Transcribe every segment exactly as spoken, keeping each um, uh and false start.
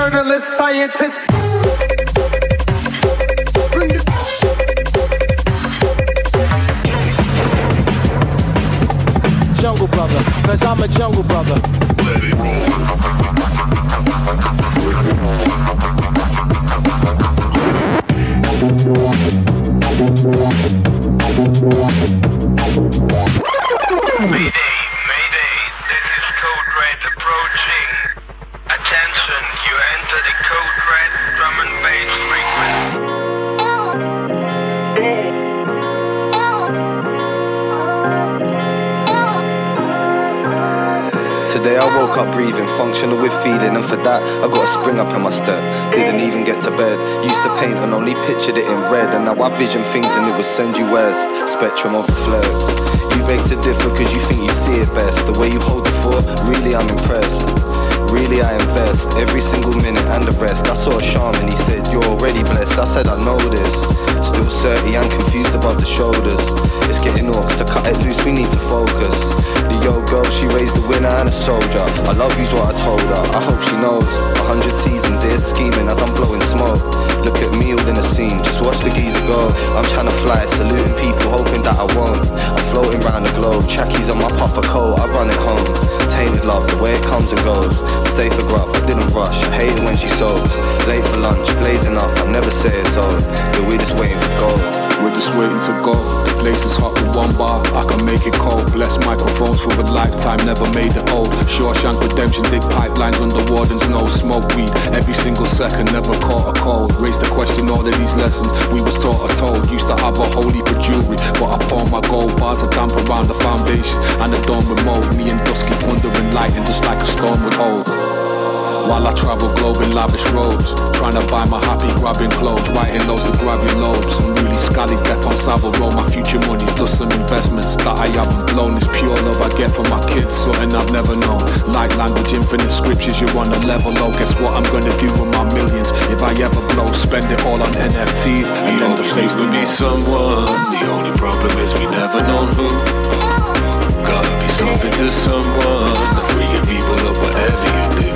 journalist, scientist. Jungle brother, cause I'm a jungle brother. Let it roll. Mayday, Mayday, this is Code Red approaching. Attention, you enter the Code Red drum and bass frequency. Today I woke up breathing, functional with feeling, and for that I got a spring up in my step. Didn't even get to bed, used to paint and only pictured it in red, and now I vision things and it would send you west. Spectrum of flirt. You beg to differ cause you think you see it best. The way you hold the fort, really I'm impressed. Really I invest, every single minute and the rest. I saw a shaman, he said you're already blessed. I said I know this, still thirty and confused above the shoulders. It's getting orcs, to cut it loose we need to focus. The yo girl, she raised a winner and a soldier. I love you's what I told her, I hope she knows. A hundred seasons here scheming as I'm blowing smoke. Look at me all in a scene, just watch the geezer go. I'm trying to fly, saluting people, hoping that I won't. I'm floating round the globe, trackies on my puffer coat, I run it home. Tainted love, the way it comes and goes. Stay for grub, I didn't rush, I hate it when she sows. Late for lunch, blazing up, I never say it's old. Yeah, we're just waiting for gold. We're just waiting to go. The place is hot with one bar, I can make it cold. Bless microphones for a lifetime, never made it old. Shawshank Redemption, dig pipelines under wardens, no smoke weed. Every single second, never caught a cold. Raised the question, all of these lessons we was taught or told. Used to have a holy for jewelry, but I pawn my gold bars are damp around the foundation. And the dawn remote, me and Dusky thundering lightning just like a storm would hold. While I travel globe in lavish robes, trying to buy my happy grabbing clothes, writing loads of grabby lobes. I'm really scally death on Savile Row, my future money's just some investments that I haven't blown. It's pure love I get from my kids, something I've never known. Light language, infinite scriptures, you're on a level low. Guess what I'm gonna do with my millions? If I ever blow, spend it all on N F Ts. And then the face to be someone. The only problem is we never know who. Gotta be something to someone, the freeing people of whatever you do.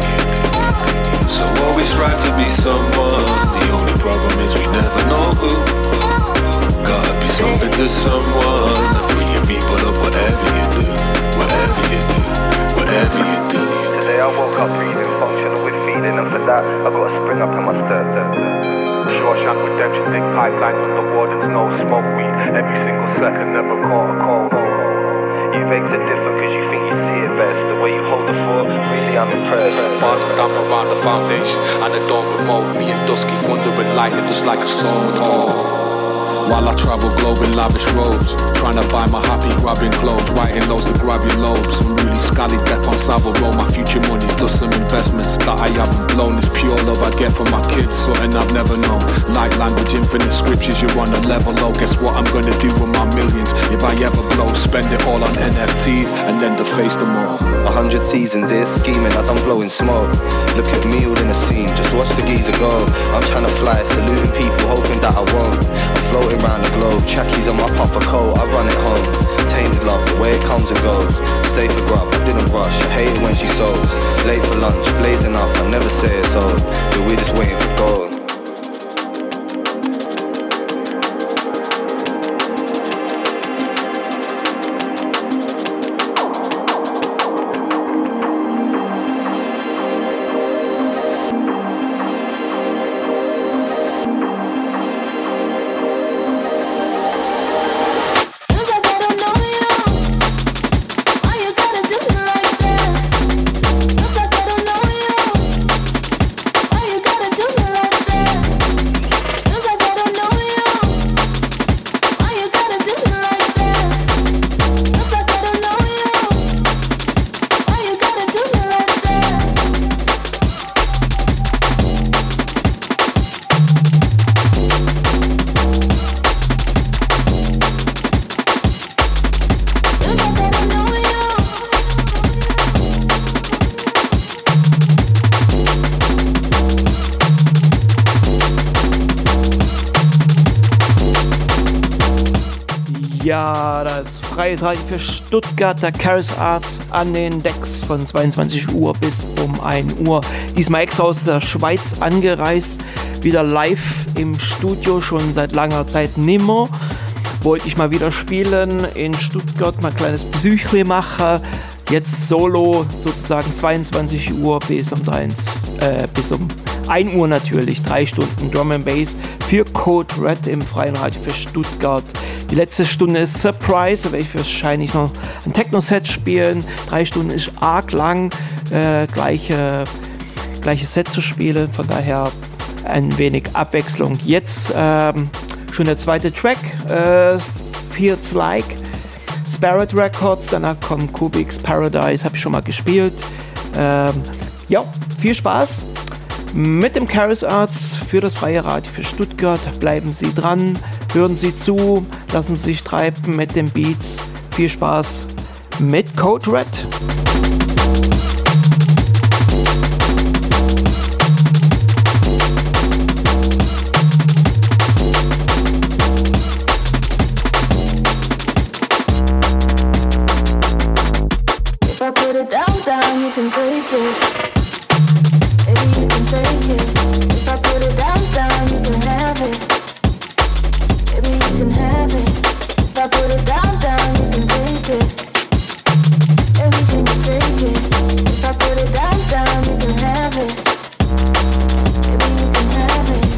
So always strive to be someone. The only problem is we never know who. Gotta be something to someone. The freeing people of whatever you do. Whatever you do. Whatever you do. Today I woke up breathing, functional with feeling, and for that I got a spring up in my step. Shawshank Redemption, dig pipelines under wardens, no smoke weed. Every single second, never caught a cold. You beg to differ cause you think you see it best. The way you hold the fort, really I'm impressed. Bars are damp around the foundation, and the dawn remote. Me and Dusky thundering lightning just like a storm would hold. While I travel globe in lavish robes, trying to buy my happy grabbing clothes, writing loads to grab your lobes. I'm really scally death on Savile Row, my future money's just some investments that I haven't blown. It's pure love I get from my kids, something I've never known. Light language, infinite scriptures, you're on a level low. Guess what I'm gonna do with my millions? If I ever blow, spend it all on N F Ts and then deface them all. A hundred seasons here scheming as I'm blowing smoke. Look at me all in a scene, just watch the geezer go. I'm trying to fly, saluting people, hoping that I won't. I'm floating round the globe, trackies on my puffer coat, I run it home. Tainted love, the way it comes and goes. Stay for grub, I didn't rush, I hate it when she sows. Late for lunch, blazing up, I never say it's old. But we're just waiting for gold. Freies Radio für Stuttgart, der Chaos Arts an den Decks von zweiundzwanzig Uhr bis um ein Uhr. Diesmal extra aus der Schweiz angereist, wieder live im Studio, schon seit langer Zeit nimmer. Wollte ich mal wieder spielen in Stuttgart, mal ein kleines Psyche machen. Jetzt solo sozusagen zweiundzwanzig Uhr bis um, drei, äh, bis um ein Uhr natürlich, drei Stunden Drum and Bass für Code Red im Freien Radio für Stuttgart. Die letzte Stunde ist Surprise, da werde ich wahrscheinlich noch ein Techno-Set spielen. Drei Stunden ist arg lang, äh, gleiche, gleiches Set zu spielen, von daher ein wenig Abwechslung. Jetzt ähm, schon der zweite Track, äh, Feels Like, Spirit Records, danach kommt Kubik's Paradise, habe ich schon mal gespielt. Ähm, ja, viel Spaß mit dem Chaos Arts für das Freie Radio für Stuttgart. Bleiben Sie dran, hören Sie zu, lassen Sie sich treiben mit den Beats. Viel Spaß mit Code Red. If I put it down, down, you can take it. Baby, you can take it. If I put it down, down, you can have it. Baby, you can have it. If I put it down, down, you can take it. Everything you take it. If I put it down, down, you can have it. Baby, you can have it.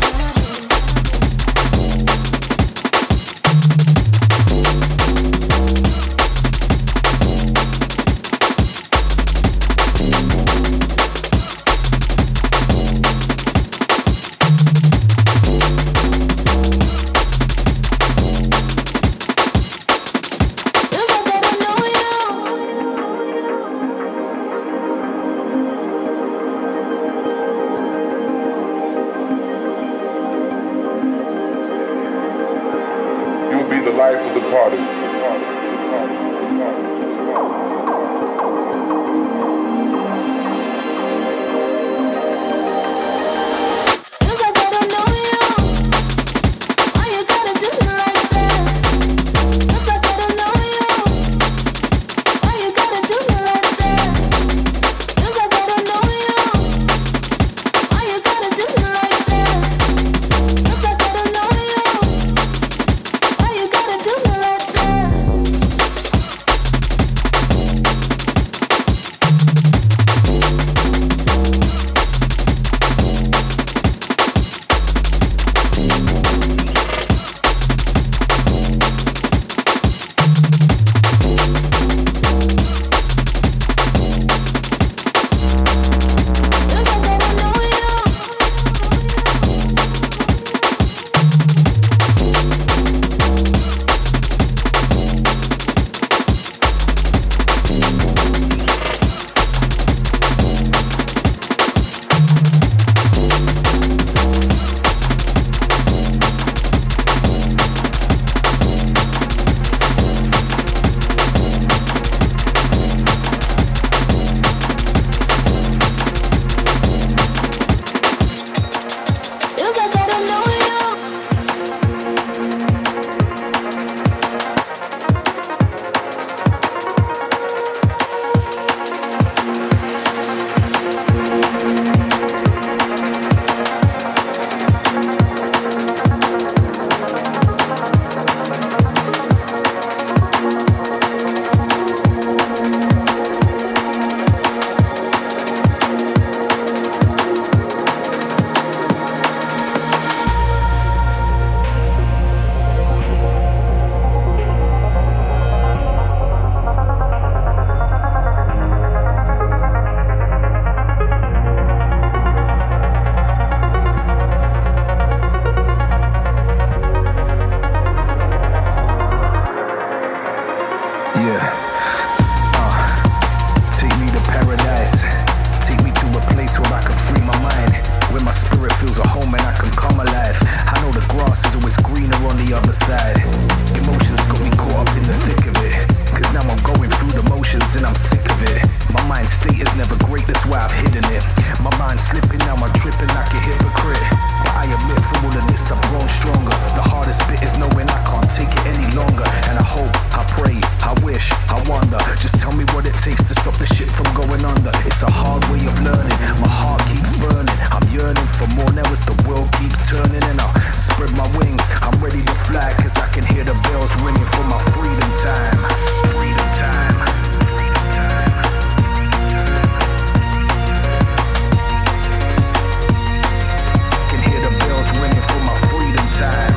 going under. It's a hard way of learning. My heart keeps burning. I'm yearning for more now as the world keeps turning. And I'll spread my wings. I'm ready to fly cause I can hear the bells ringing for my freedom time. Freedom time. Can hear the bells ringing for my freedom time.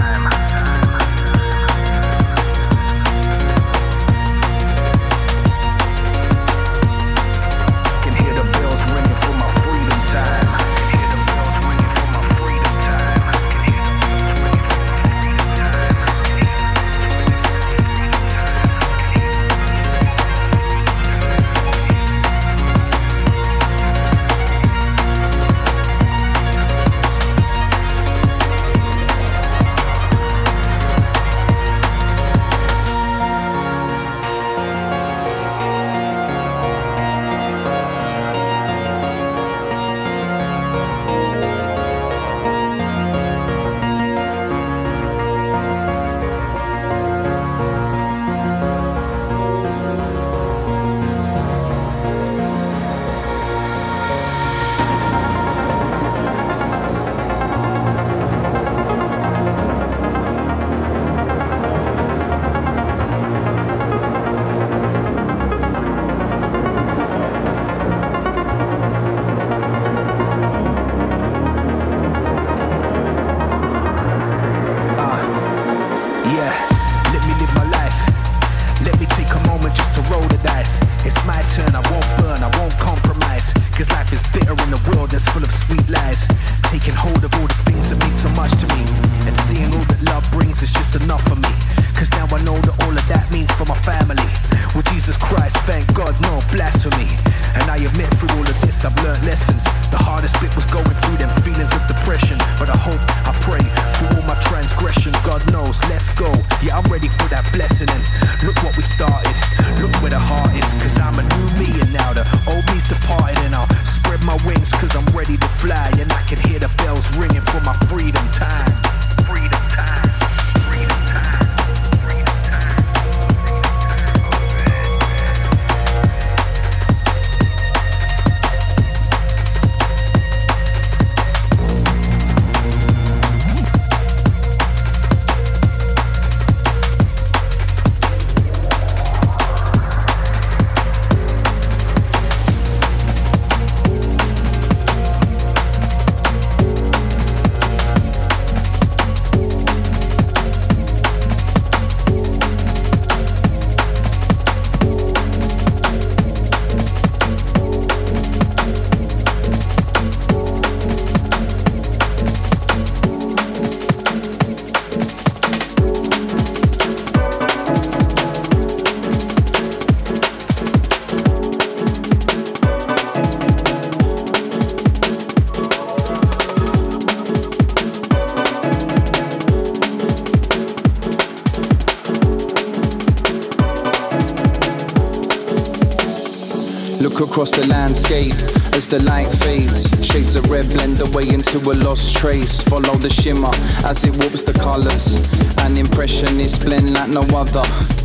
Across the landscape as the light fades, shades of red blend away into a lost trace. Follow the shimmer as it warps the colours. An impressionist blend like no other.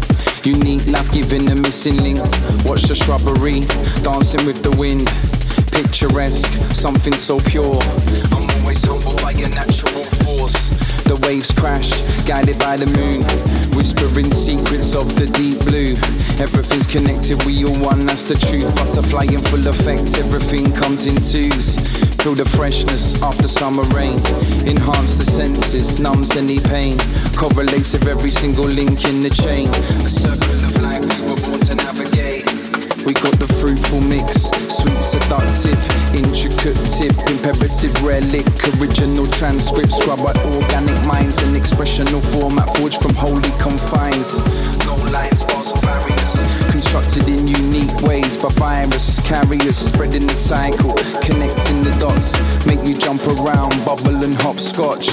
Unique love giving the missing link. Watch the shrubbery dancing with the wind. Picturesque, something so pure. I'm always humbled by your natural force. The waves crash, guided by the moon, whispering secrets of the deep blue. Everything's connected, we all one, that's the truth. Butterfly in full effect, everything comes in twos. Feel the freshness after summer rain. Enhance the senses, numbs any pain. Correlates with every single link in the chain. A circle of life we were born to navigate. We got the fruitful mix, sweet seductive, intricate tip, imperative relic, original transcript, scrub out organic minds, an expressional format forged from holy confines. No lines, bars or barriers, constructed in unique ways by virus carriers, spreading the cycle, connecting the dots, make you jump around, bubble and hopscotch.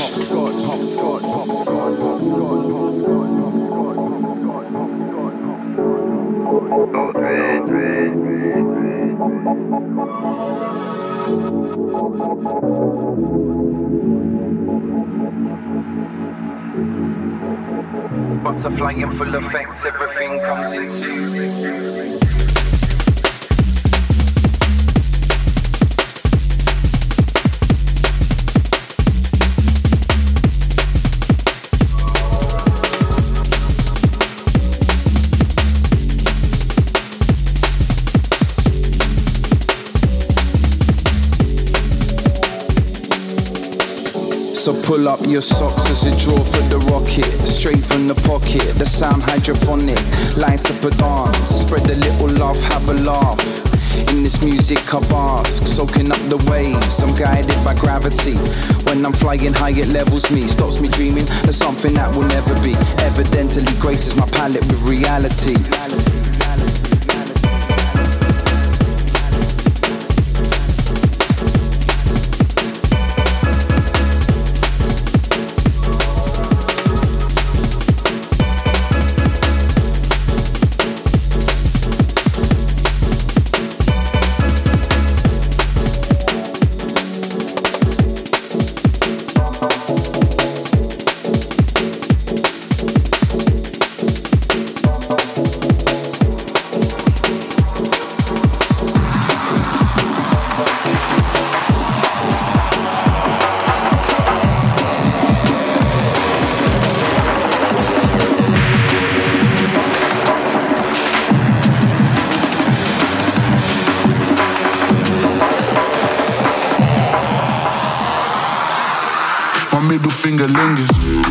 Butterfly in full effect, everything comes into. So pull up your socks as you draw for the rocket. Straight from the pocket, the sound hydrophonic. Light up a dance, spread a little love, have a laugh. In this music I bask, soaking up the waves. I'm guided by gravity. When I'm flying high it levels me, stops me dreaming of something that will never be. Evidently graces my palette with reality. Finger lingers.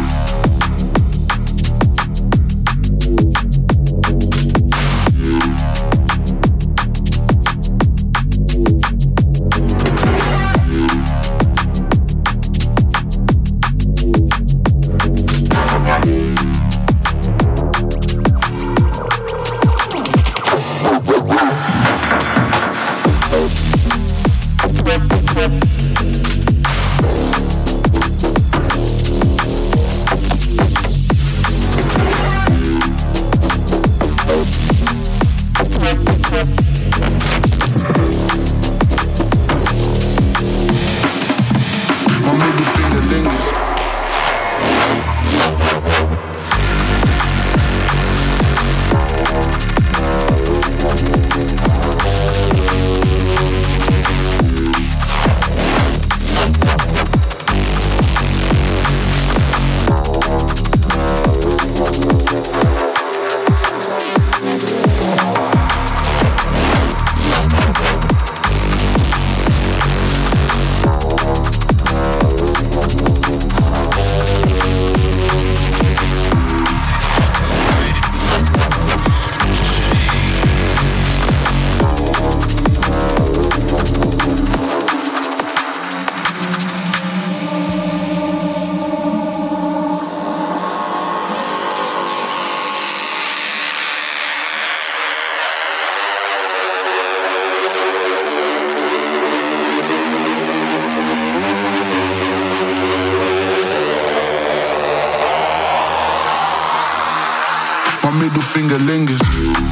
Middle finger lingers.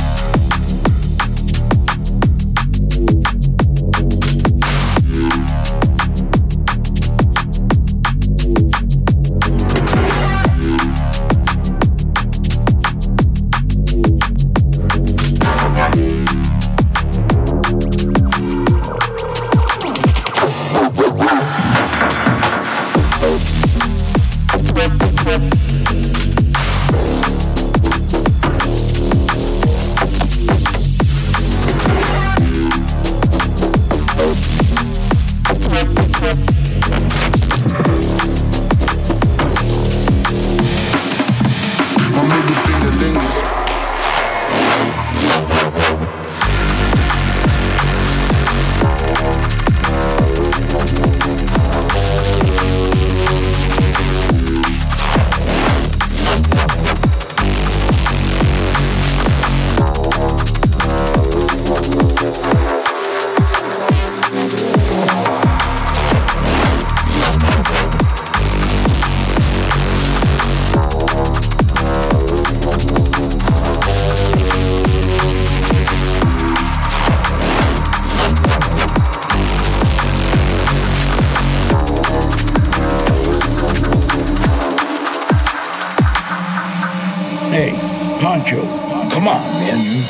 Hey, Pancho, come on, man.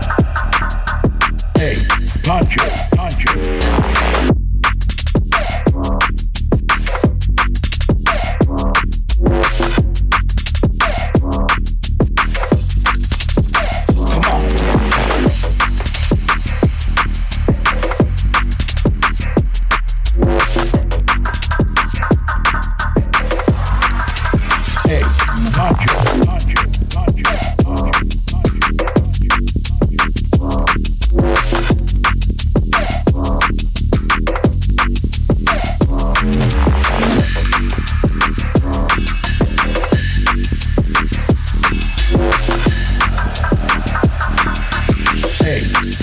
Hey, Pancho, Pancho.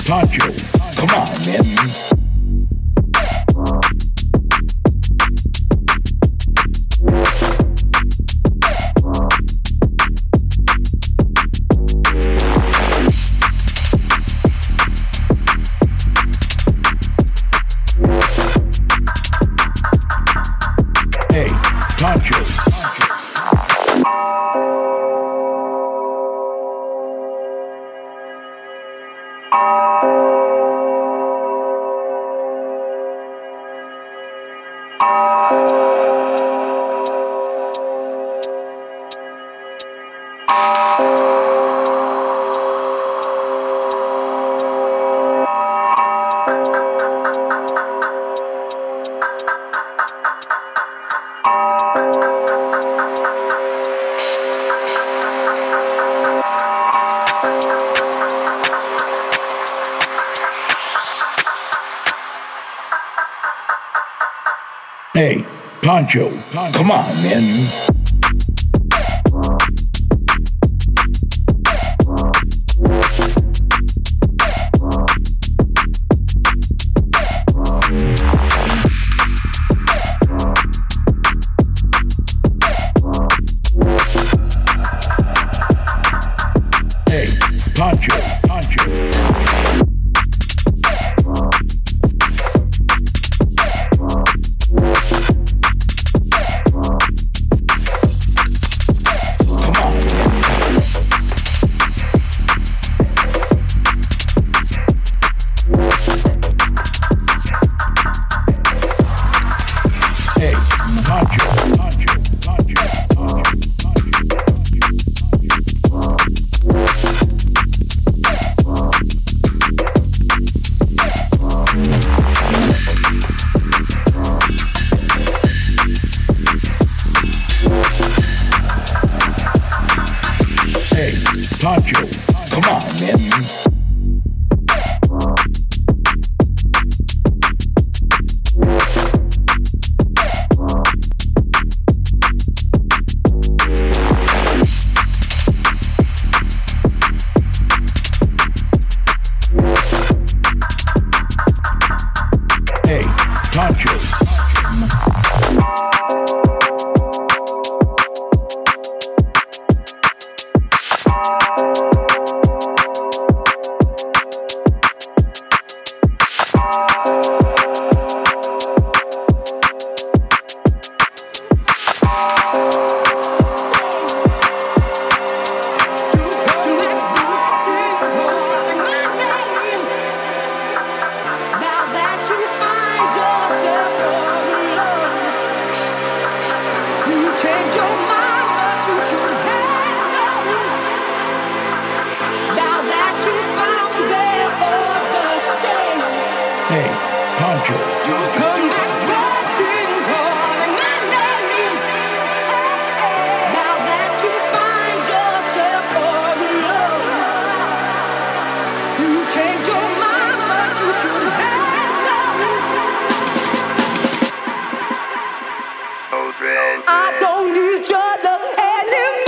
Poncho, come on, man. Hey, Poncho. Hey, Poncho, come on, man. Hey, Poncho, Poncho. Poncho, come on, man. Hey, Poncho. Hey, Poncho. Just come back running, calling my name. Now that you find yourself all alone, you change your mind, but you should have known. I don't need your love anymore.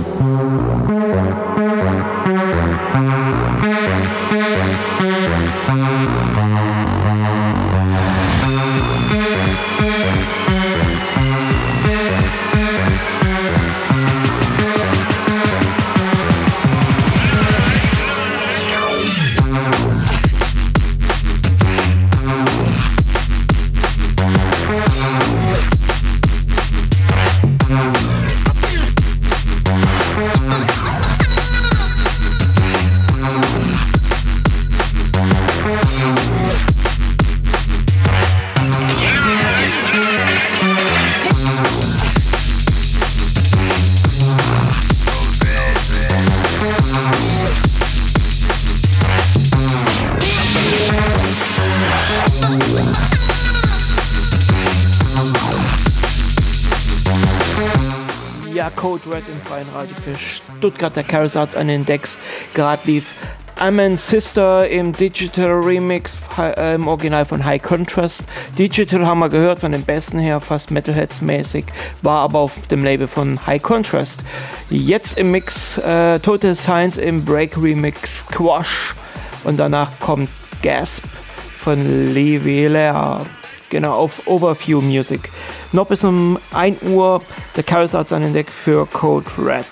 Code Red im freien Radio für Stuttgarter Chaos Arts an den Decks. Gerade lief Amen Sister im Digital Remix, äh, im Original von High Contrast. Digital haben wir gehört, von den Besten her, fast Metalheads mäßig, war aber auf dem Label von High Contrast. Jetzt im Mix äh, Total Science im Break Remix Squash und danach kommt Gasp von Lee Wheeler. Genau, auf Overview Music. Noch bis um ein Uhr der Chaos Arts an den Deck für Code Red.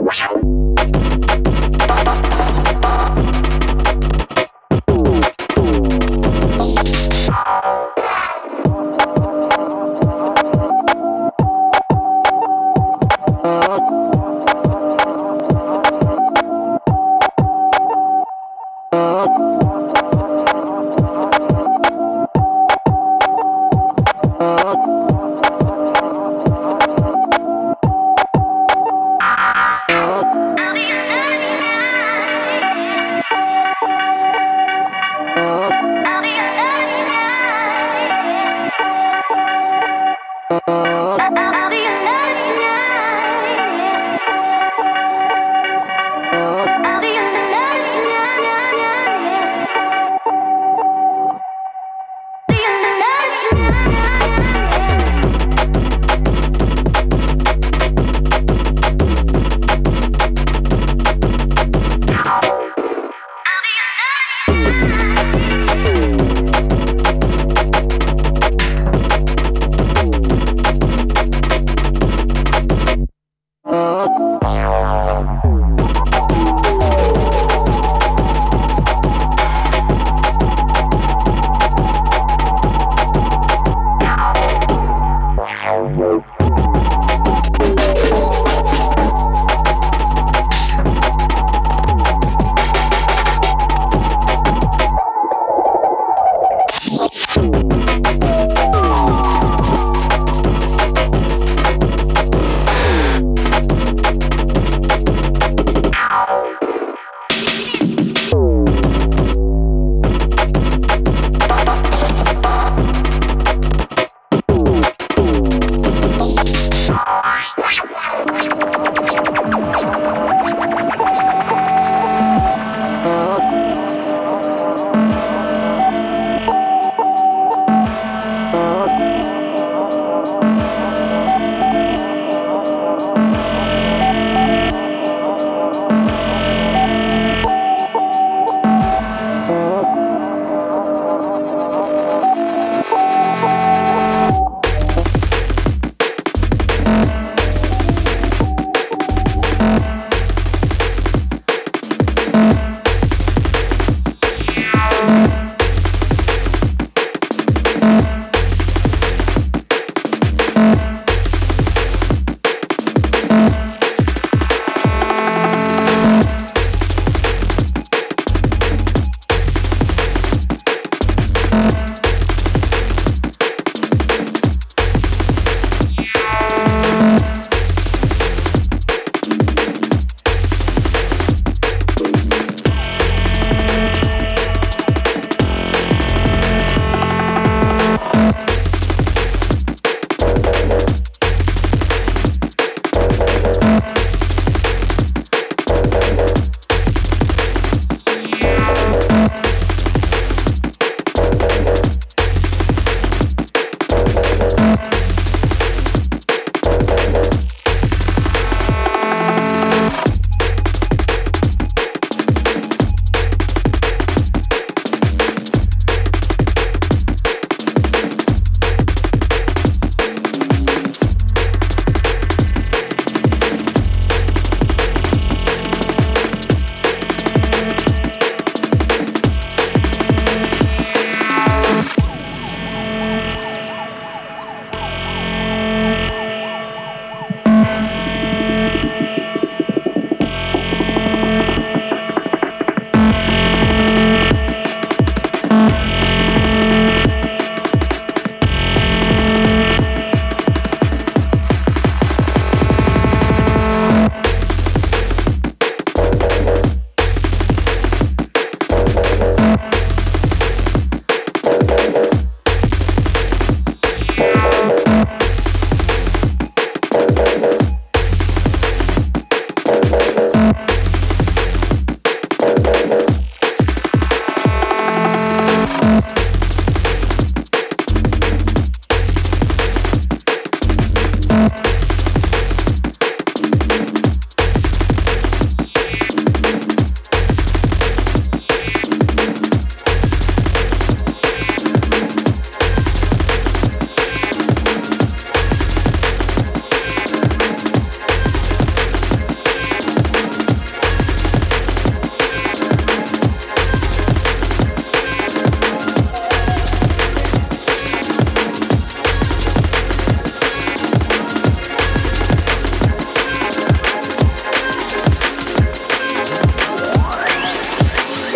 I'll be alone tonight.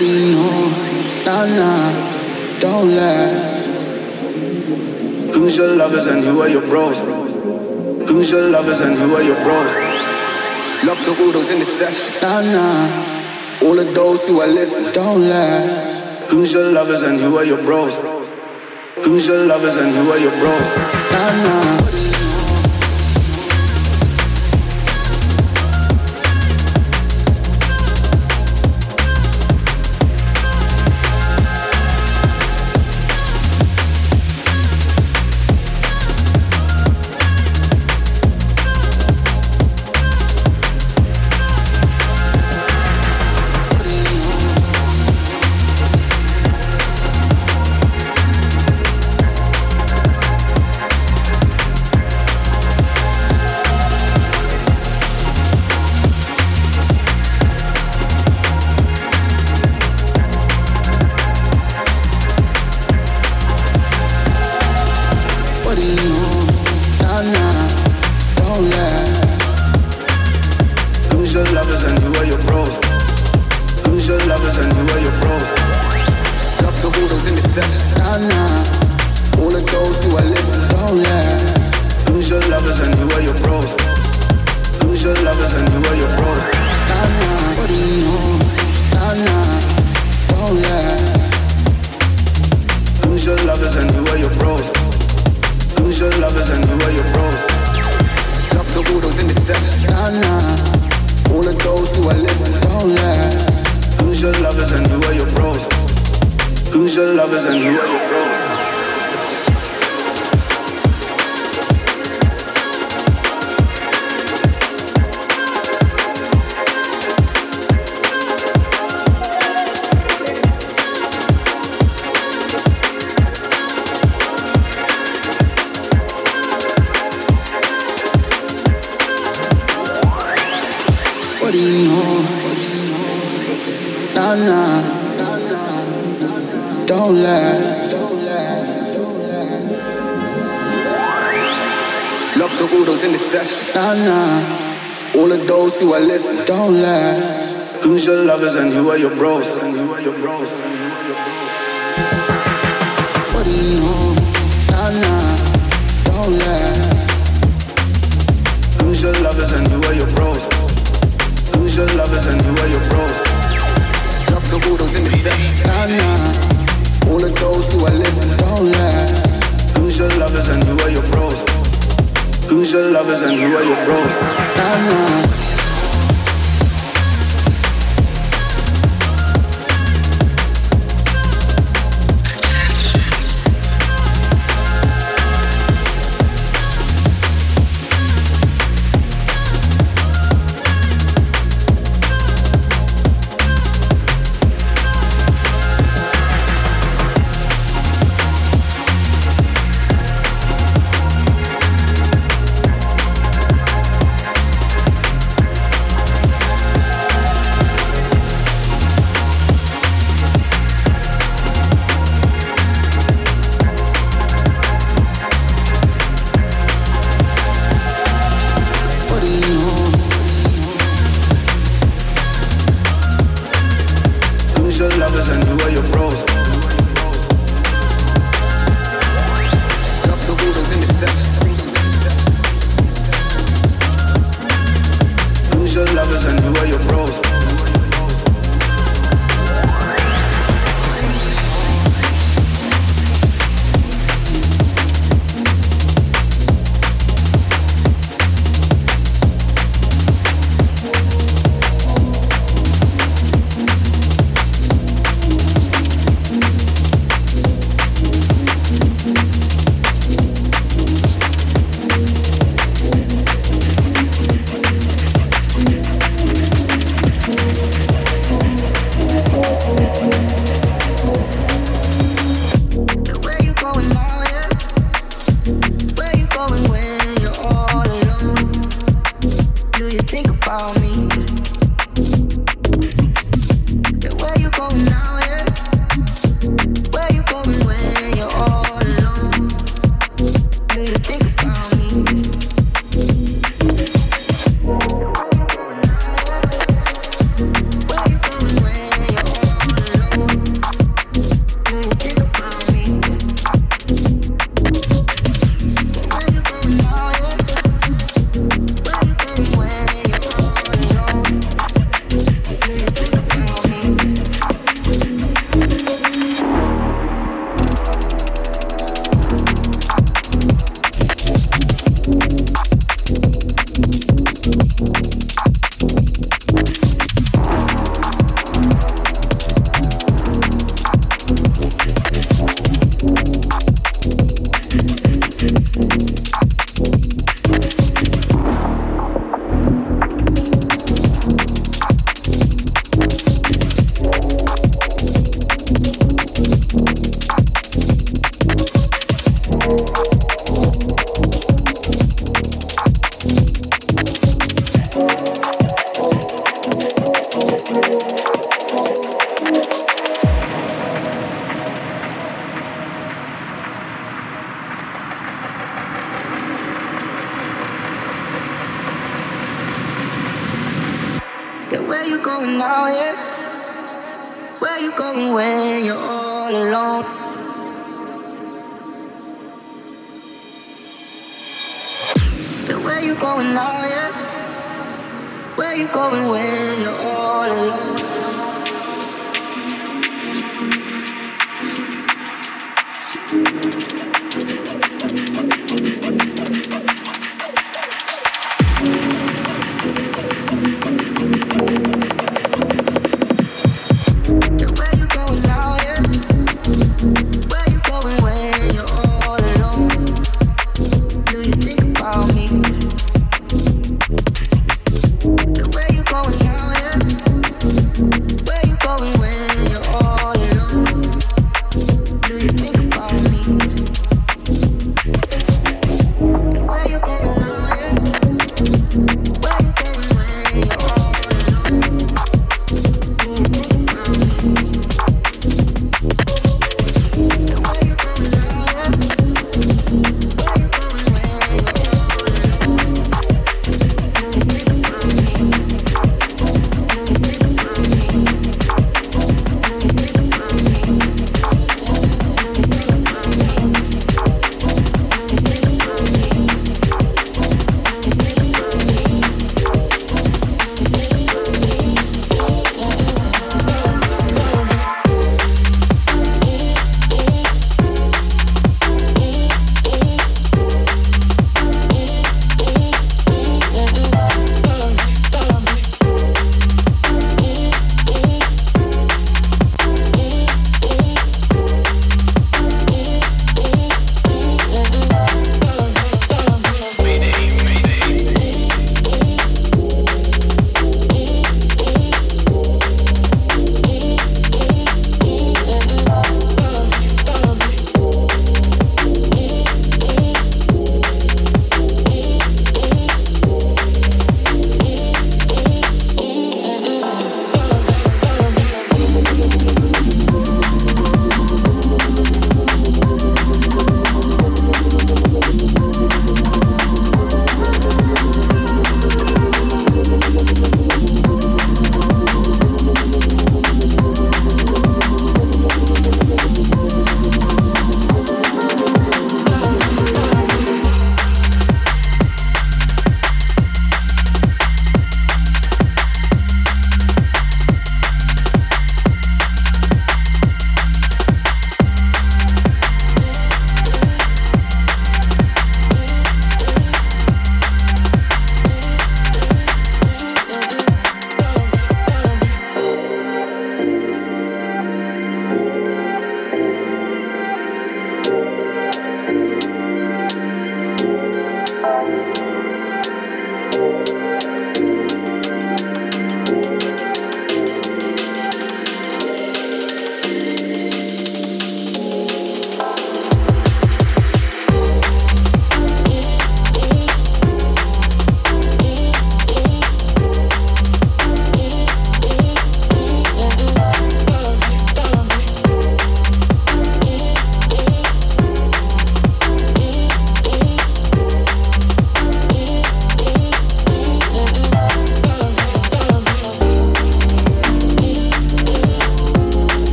do you know? Nah, nah, don't lie. Who's your lovers and who are your bros? Who's your lovers and who are your bros? Lock the Udos in the session. Nah, nah, all of those who are listening, don't lie. Who's your lovers and who are your bros? Who's your lovers and who are your bros? Nah, nah.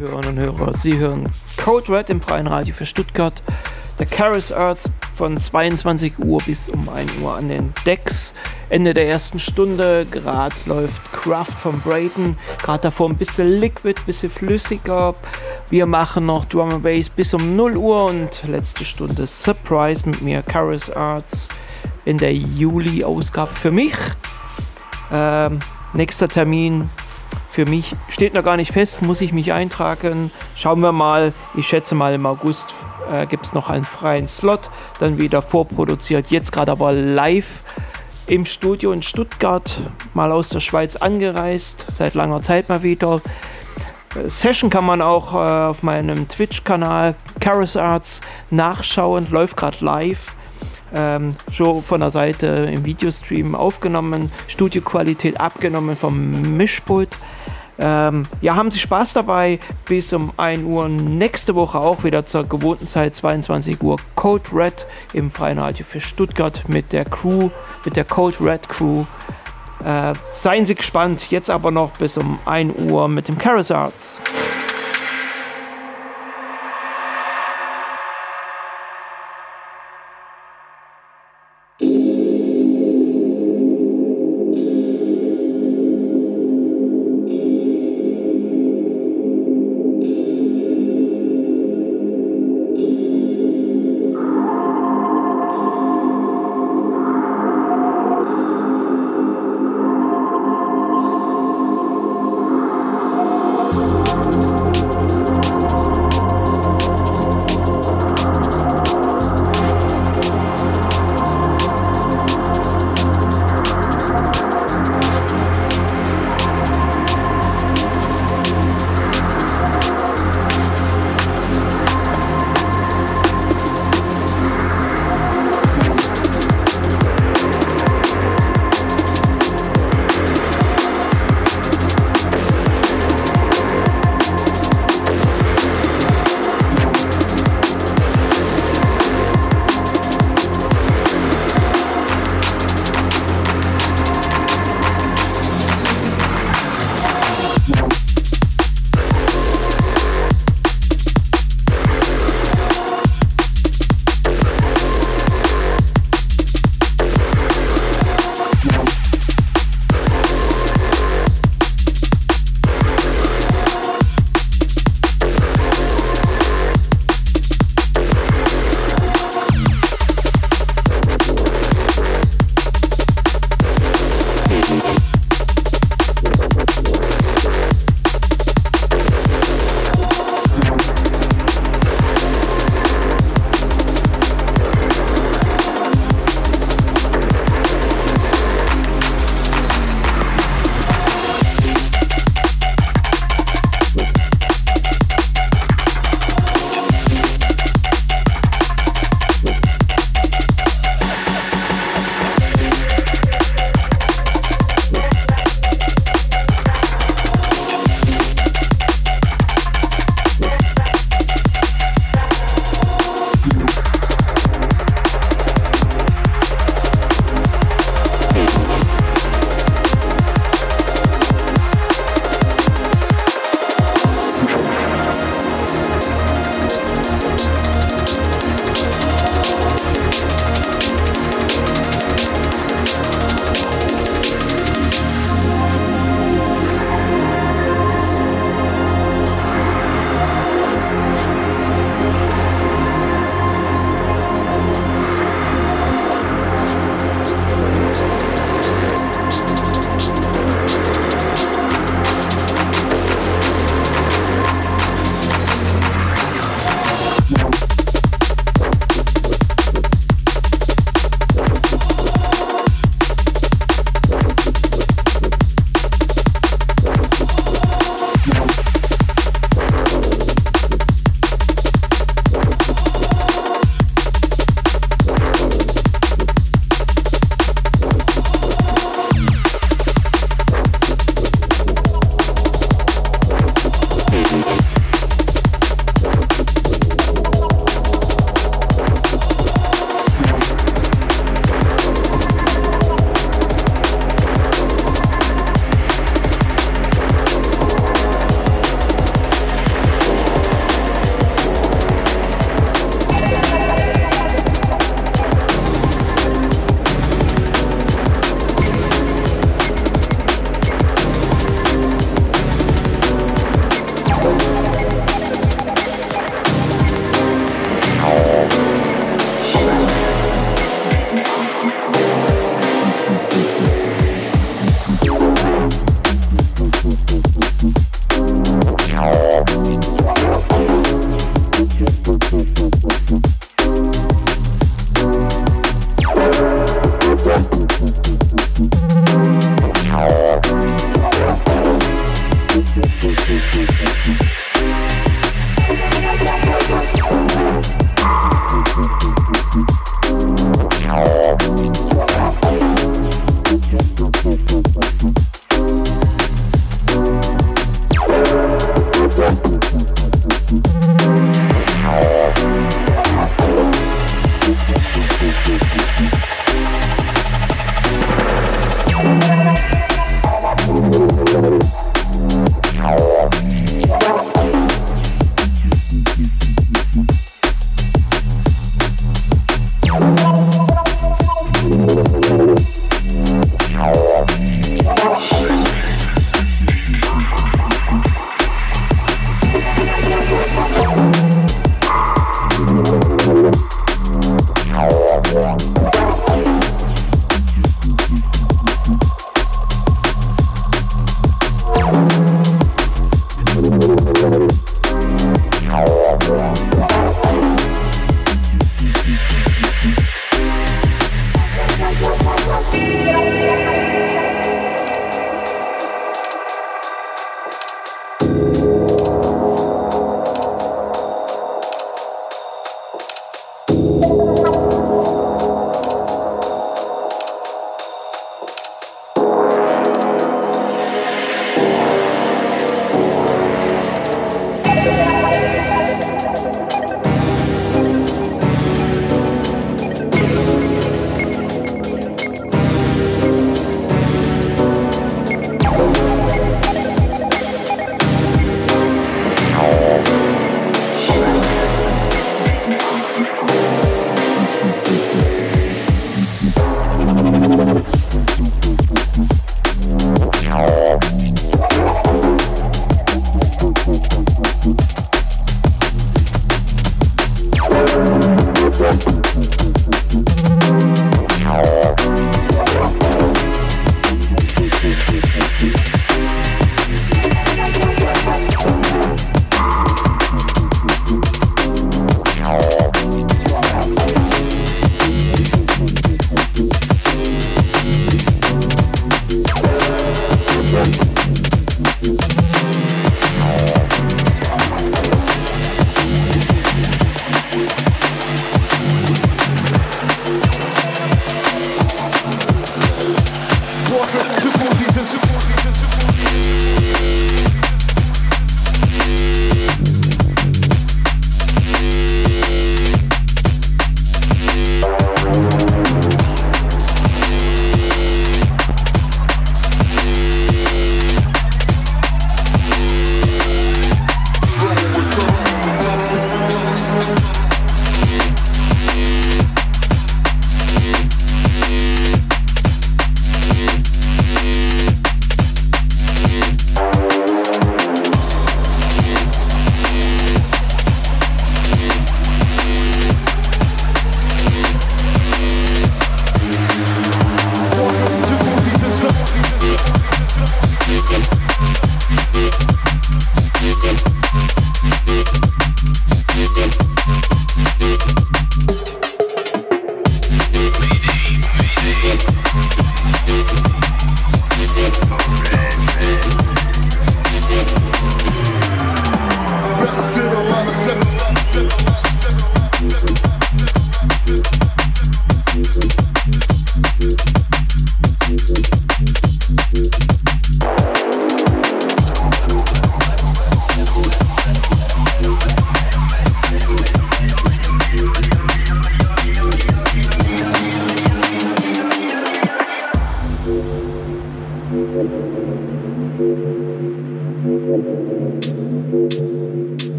Hörerinnen und Hörer, Sie hören Code Red im freien Radio für Stuttgart. Der Karis Arts von zweiundzwanzig Uhr bis um ein Uhr an den Decks. Ende der ersten Stunde, gerade läuft Craft von Brayton, gerade davor ein bisschen Liquid, ein bisschen flüssiger. Wir machen noch Drum and Bass bis um null Uhr und letzte Stunde Surprise mit mir, Karis Arts, in der Juli-Ausgabe für mich. Ähm, nächster Termin für mich steht noch gar nicht fest, muss ich mich eintragen. Schauen wir mal, ich schätze mal im August äh, gibt es noch einen freien Slot, dann wieder vorproduziert, jetzt gerade aber live im Studio in Stuttgart, mal aus der Schweiz angereist, seit langer Zeit mal wieder. Äh, Session kann man auch äh, auf meinem Twitch-Kanal Karis Arts nachschauen, läuft gerade live. Ähm, schon von der Seite im Videostream aufgenommen, Studioqualität abgenommen vom Mischpult. Ähm, ja, haben Sie Spaß dabei, bis um ein Uhr nächste Woche auch wieder zur gewohnten Zeit, zweiundzwanzig Uhr, Code Red im freien Radio für Stuttgart mit der Crew, mit der Code Red Crew. Äh, seien Sie gespannt, jetzt aber noch bis um ein Uhr mit dem Karis Arts. We'll be right back.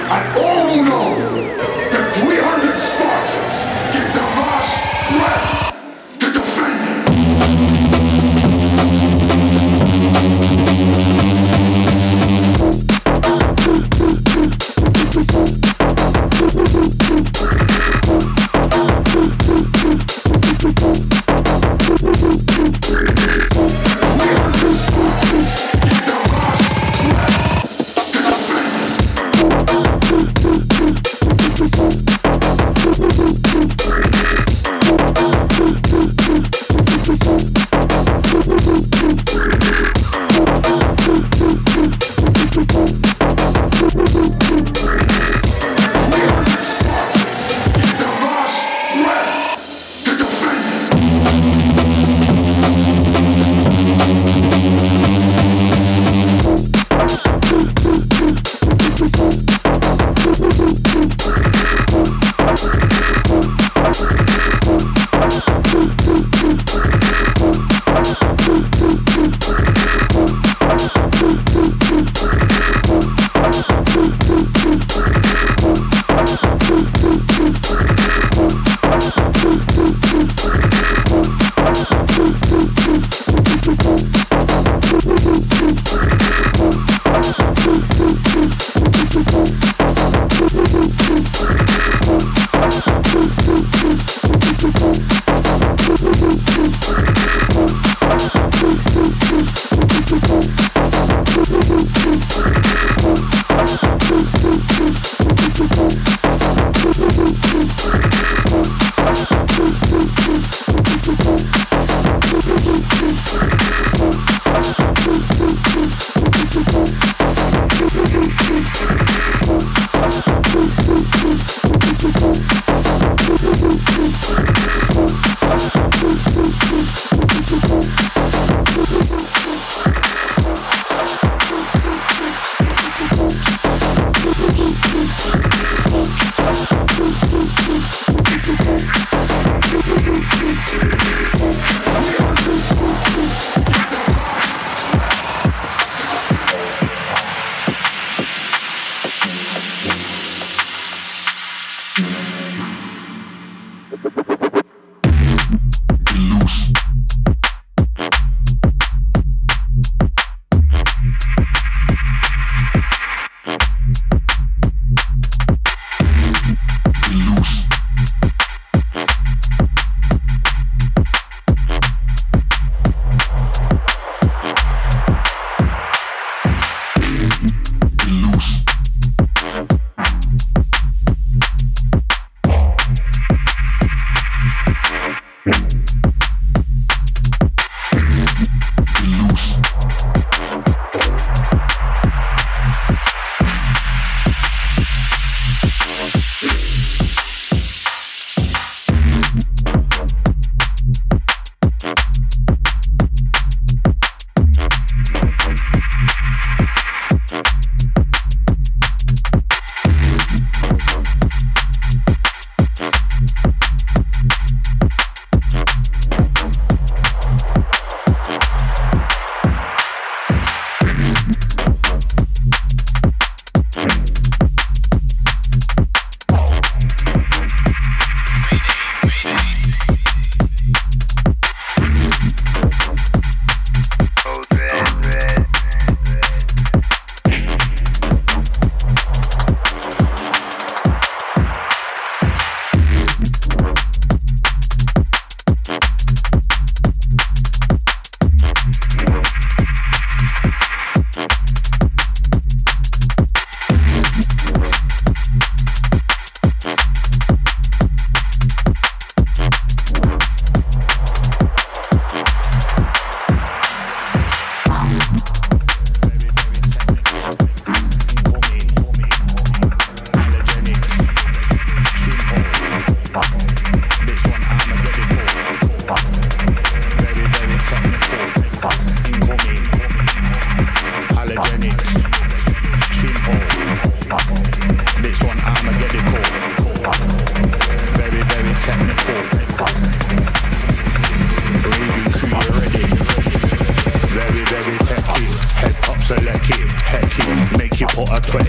And all who know that three hundred Spartans give the last breath to defend it.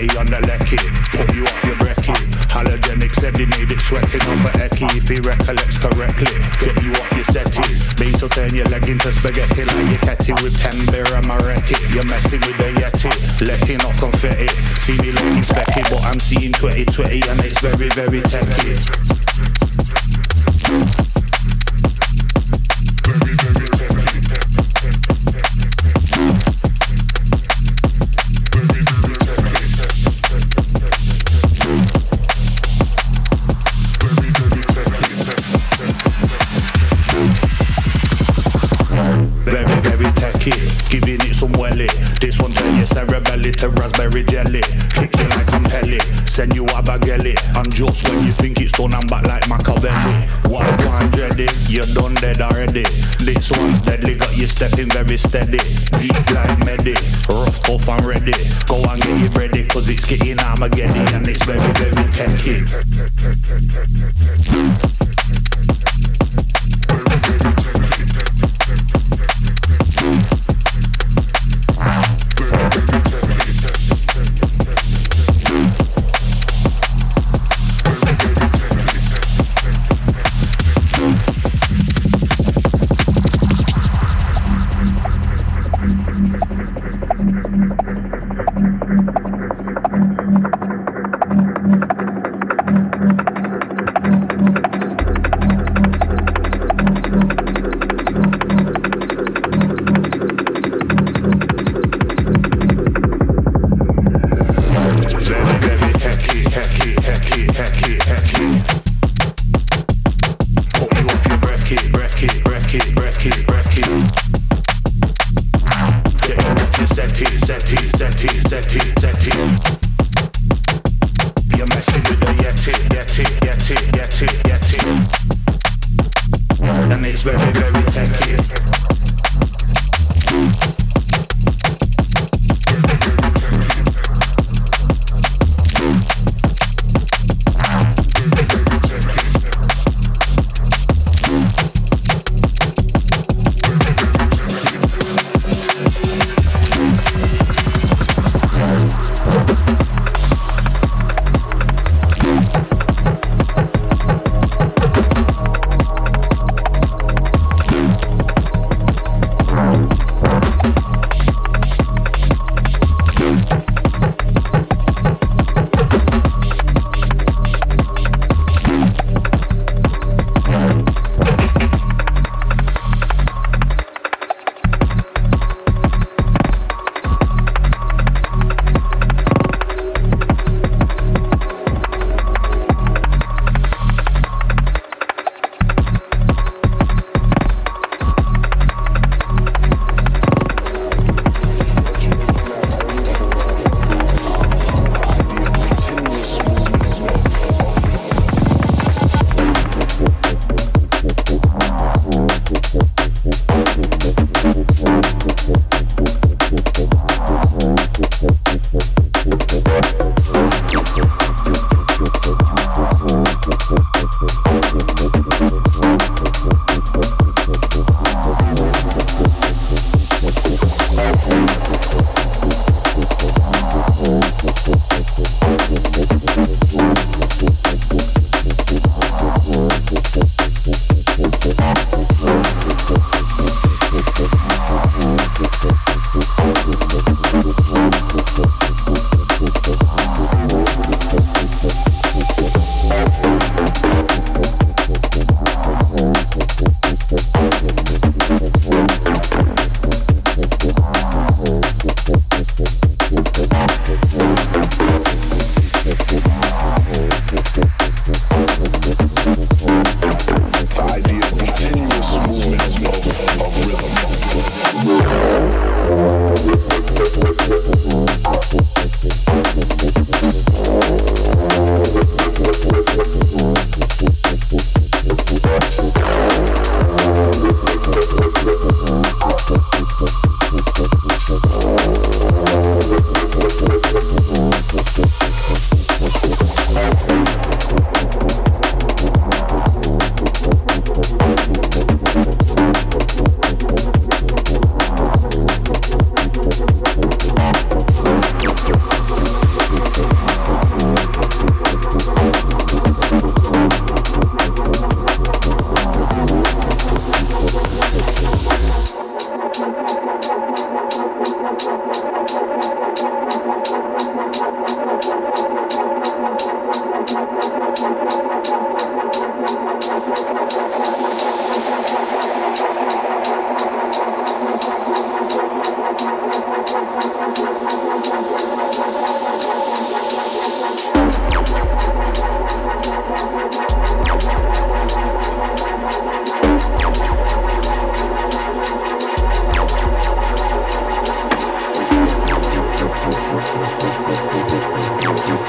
on the lecky, put you off your brekkie. Halogenic said he made it sweating on for Eki. If he recollects correctly, get you off your settee. Bass will turn your leg into spaghetti like your ketty with ten beer and Moretti. You're messing with the Yeti, letting off confetti. See me looking specky, but I'm seeing twenty twenty and it's very, very techy. Very, very techy. Very, very techy, giving it some welly. This one turn your cerebelly to raspberry jelly. Kick you like I'm Pelly, send you a bagelli. And just when you think it's done, I'm back like Machiavelli. What one dready, you're done dead already. This one's deadly, got you stepping very steady. Deep like Medi, rough, tough and ready. Go and get you ready, cause it's getting Armageddon. And it's very, very techy.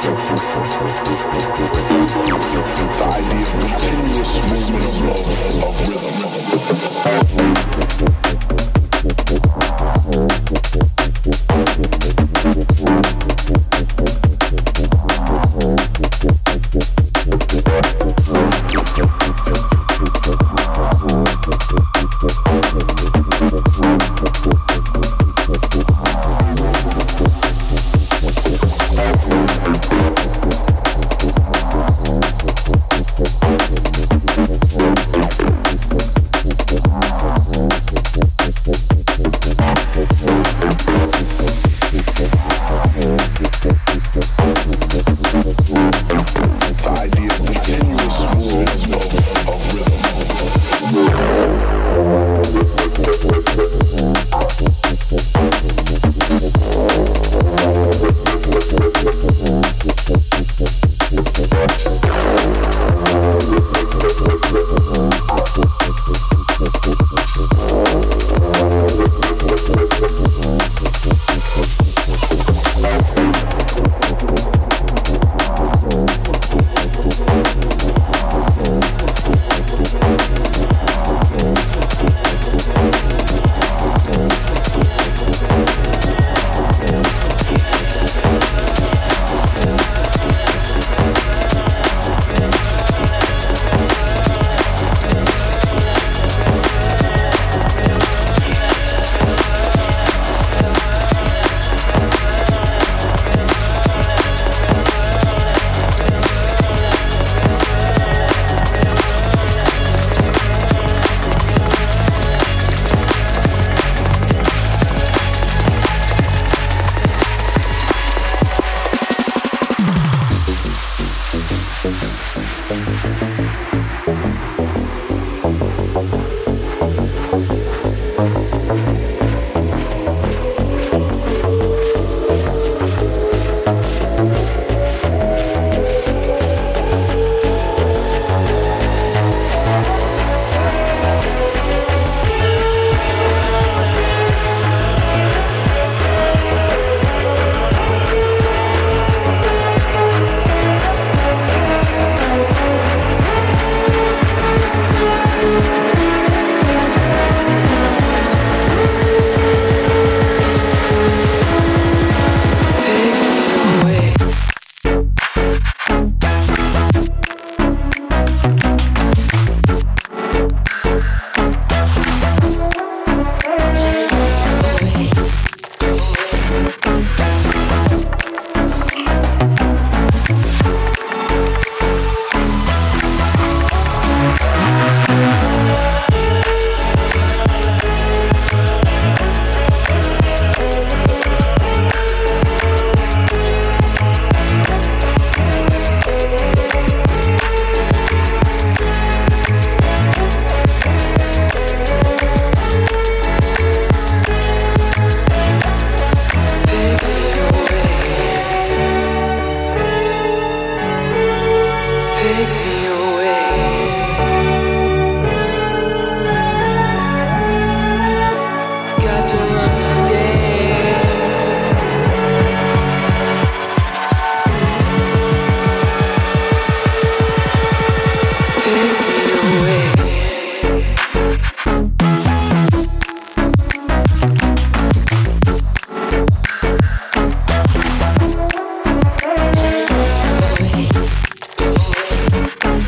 Take me away.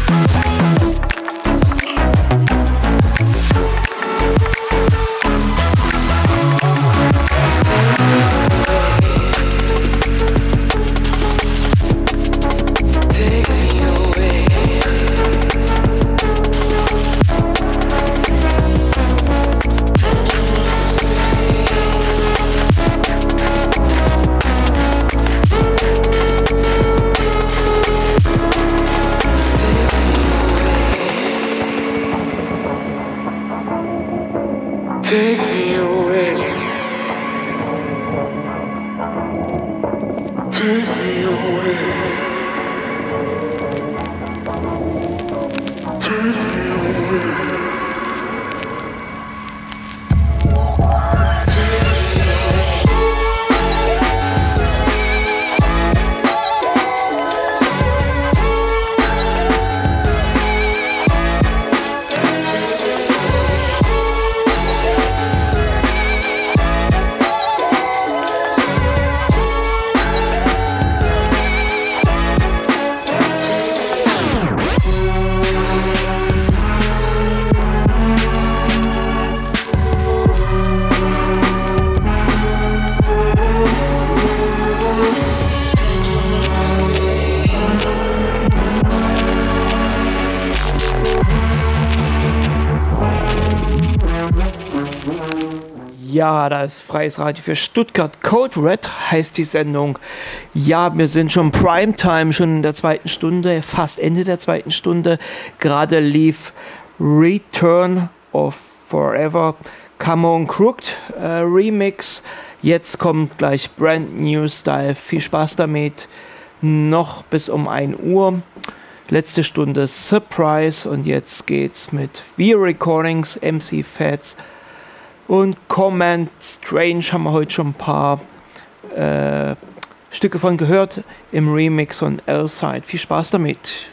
Ja, da ist freies Radio für Stuttgart. Code Red heißt die Sendung. Ja, wir sind schon Primetime, schon in der zweiten Stunde, fast Ende der zweiten Stunde. Gerade lief Return of Forever, Come On Crooked äh, Remix. Jetzt kommt gleich Brand New Style. Viel Spaß damit. Noch bis um ein Uhr. Letzte Stunde Surprise und jetzt geht's mit V Recordings, M C Fats und Command Strange. Haben wir heute schon ein paar äh, Stücke von gehört im Remix von L-Side. Viel Spaß damit.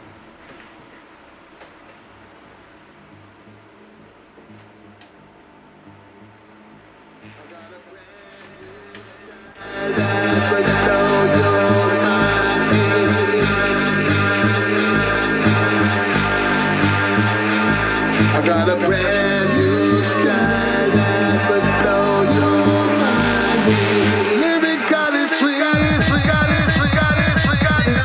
I got a brand new style that would blow your mind. Lyrically sweet, lyrically sweet, lyrically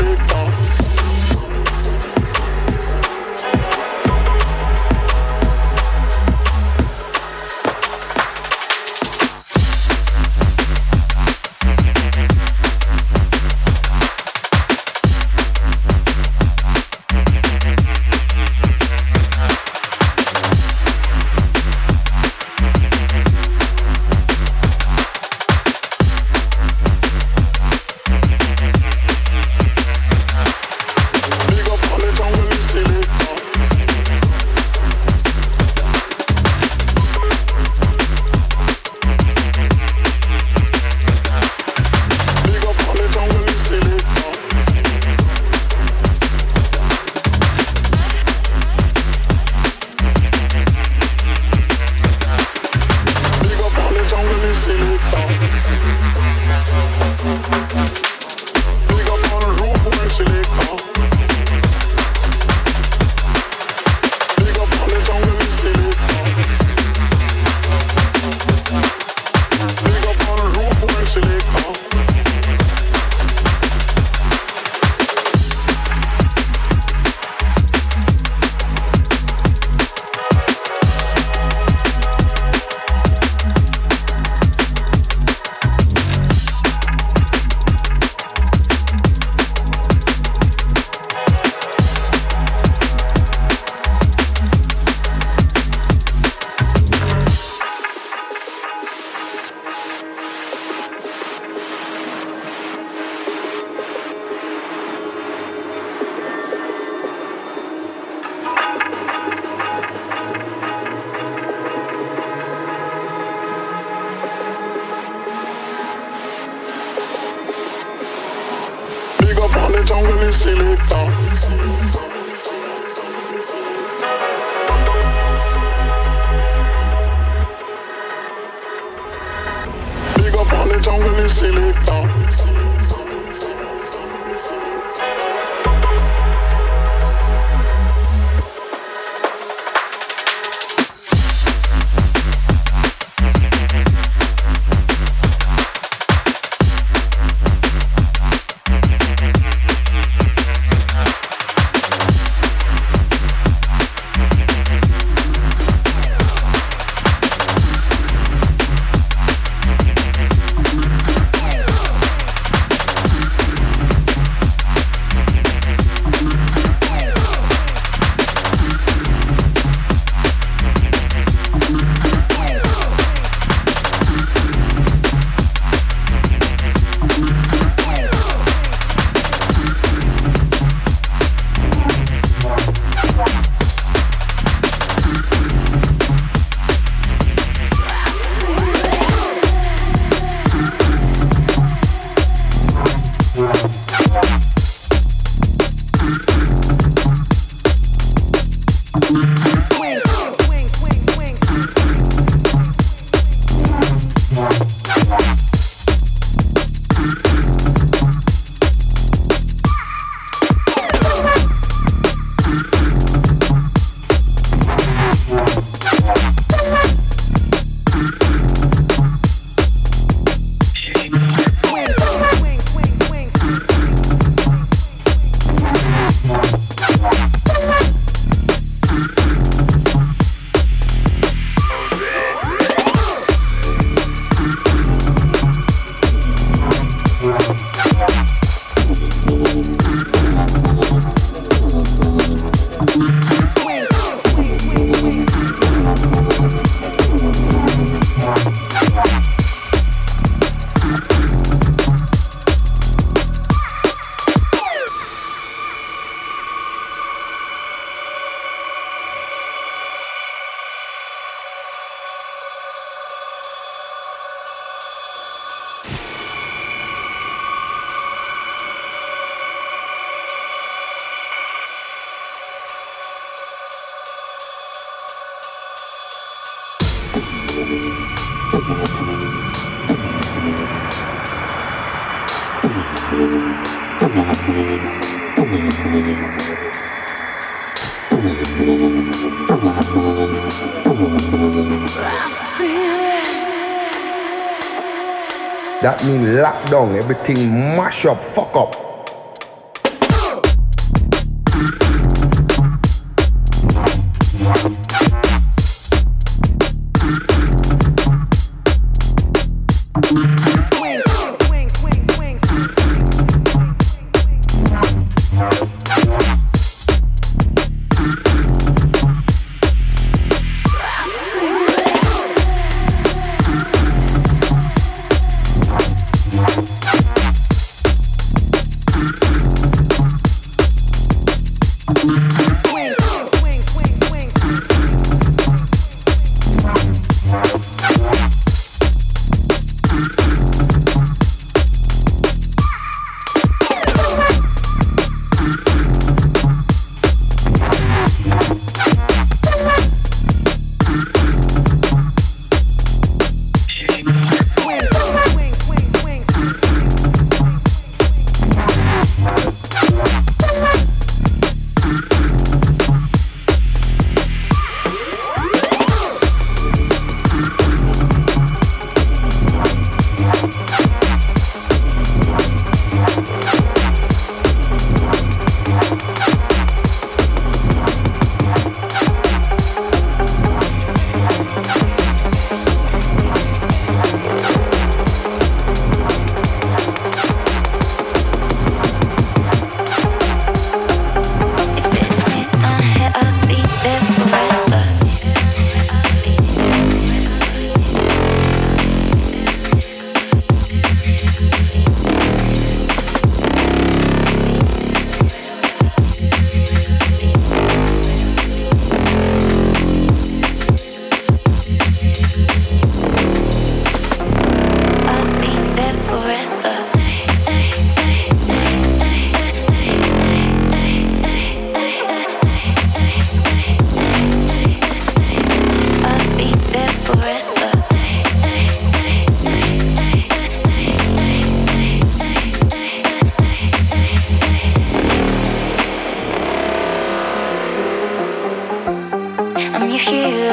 jungle selector. Big up on the jungle selector. That means lock down, everything mash up, fuck up.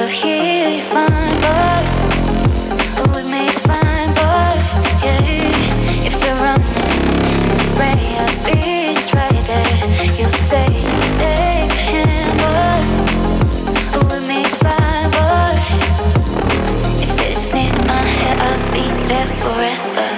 or here, you're fine, but we may find, but yeah, if you're running, I'm afraid I'll be just right there. You'll say you stay for him, but we may find, but if you just need my head, I'll be there forever.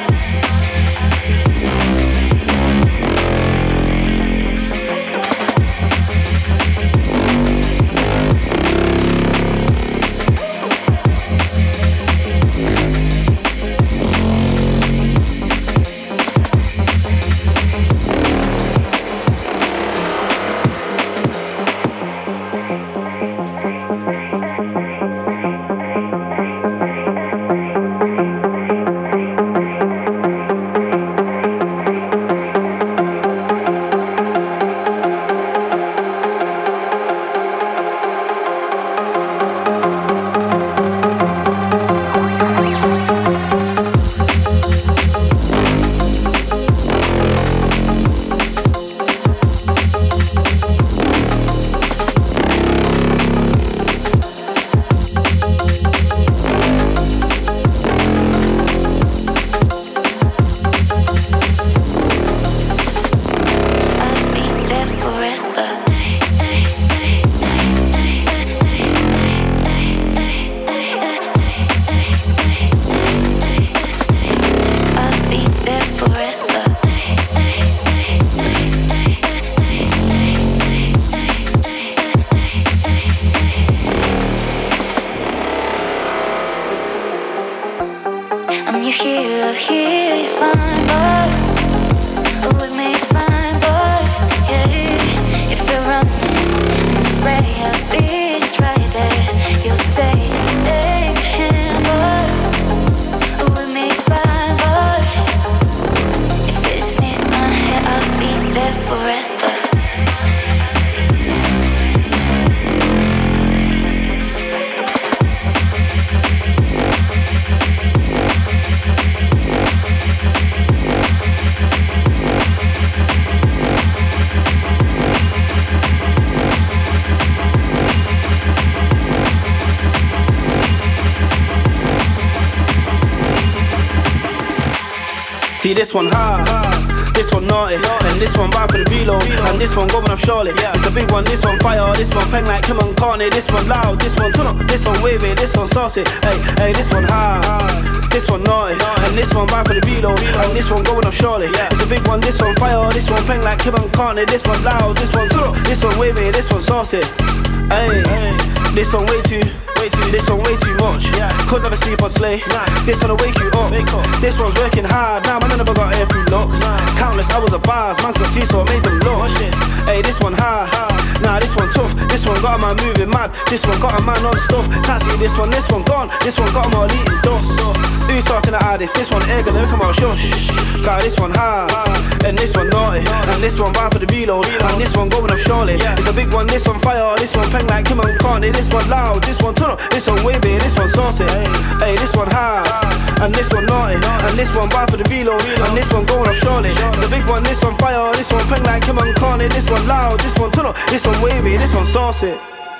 See this one hard, this one naughty, and this one bad for the reload, and this one going off Charlotte. It's a big one, this one fire, this one peng like Kim and Carney, this one loud, this one turn up, this one wavy, this one saucy. Hey, hey, this one hard, this one naughty, and this one bad for the reload, and this one going off Charlotte. It's a big one, this one fire, this one peng like Kim and Carney, this one loud, this one turn up, this one wavy, this one saucy. Hey, this one way too. This one way too much. Yeah. Could never sleep on Slay. Nah. This one'll wake you up. Wake up. This one's working hard. Nah, man, I never got air through luck. Nah. Countless hours of bars. Man could see, so I made them look. Hey, this one hard. hard. Nah, this one tough. This one got a man moving mad. This one got a man on stuff. Can't see this one. This one gone. This one got him all eating dust. Who's talking the hardest? This one air gonna come out shush. Got this one hard. And this one naughty. And this one bad for the reload. And this one going off Charlotte. It's a big one. This one fire. This one peng like Kim and Carney. This one loud. This one turn up. This one wavy, this one saucy, hey, this one hard, and this one naughty, and this one bad for the reload, and this one going off Charlotte. It's a big one, this one fire, this one peng like Kim and Carney, this one loud, this one turn up, this one wavy, this one saucy.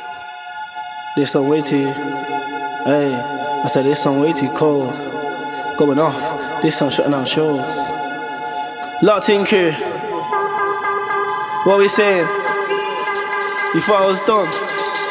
This one way too, hey, I said this one way too cold, going off, this one shutting down shows. Locked in crew, what we saying? You thought I was done?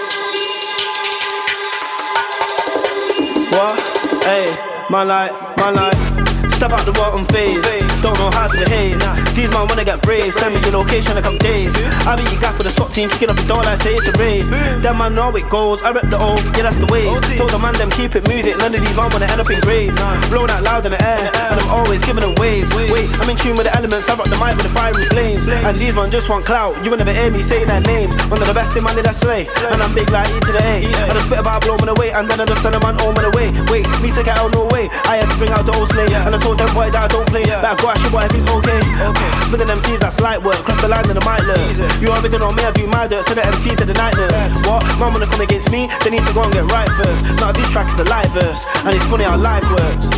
What? Hey, man like, man like, step out the bottom phase. Don't know how to behave. These man wanna get brave. Send me your location like I'm Dave. I be your gap with the top team, kicking up the door like say it's a raid. Them man know it goes. I rep the O, yeah that's the way. Told the man them keep it music. None of these man wanna end up in graves. Blown out loud in the air, and I'm always giving them waves. Wait, I'm in tune with the elements. I rock the mic with the fiery flames. And these man just want clout. You will never hear me say their names. One of the best in man that slay. And I'm big like E to the A. I just spit about blow me away, and then I just send a man home and away. Wait, me to get out no way. I had to bring out the old slay, and I told them boy that I don't play. But I go ask your boy if he's okay. Okay. Spinning M Cs, that's light work. Cross the line and the mic learn. You already know me, I do my dirt. Send the M C to the night nurse. What? Man wanna come against me? They need to go and get right first. Now this track is the live verse, and it's funny how life works.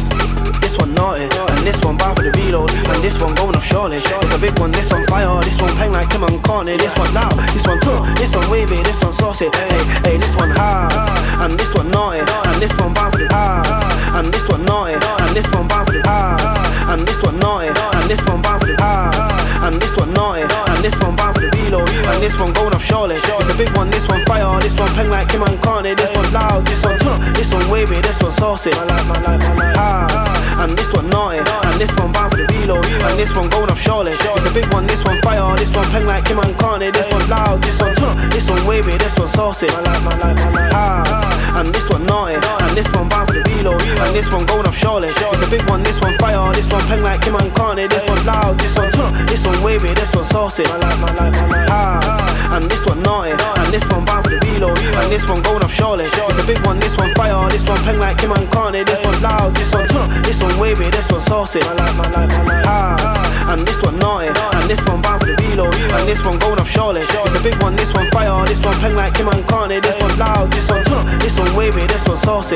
this one naughty, and this one bound for the reload, and this one going off surely. It's a big one, this one fire, this one peng like Kim and Carney, this one loud, this one too, this one wavy, this one saucy, hey, hey, this one hard, and this one naughty, and this one bound for the hard, and this one naughty, and this one bound for the hard, and this one naughty, and this one bound for the hard, and this one naughty, and this one bound for the reload, and this one going off surely. It's a big one, this one fire, this one peng like Kim and Carney, this one loud, this one too, this one wavy, this one saucy, hard, and this one naughty, and this one bound for the reload, and this one going off surely. It's a big one, this one fire, this one peng like Kim and Carney, this one loud, this one too, this one wavy, this one saucy, hard, and this one naughty, and this one bound for the reload, and this one going off surely. It's a big one, this one fire, this one peng like Kim and Carney, this one loud, this one too, this one wavy, this one saucy, hard, and this one naughty, and this one bound for the reload, and this one going off surely. It's a big one, this one fire, this one peng like Kim and Carney, this one loud, this one too, this one wavy, this one saucy, hard, and this one naughty, and this one bound for the reload, and this one going off surely. It's a big one, this one fire, this one peng like Kim and Carney, this one loud, this one too, this one wavy, this one saucy.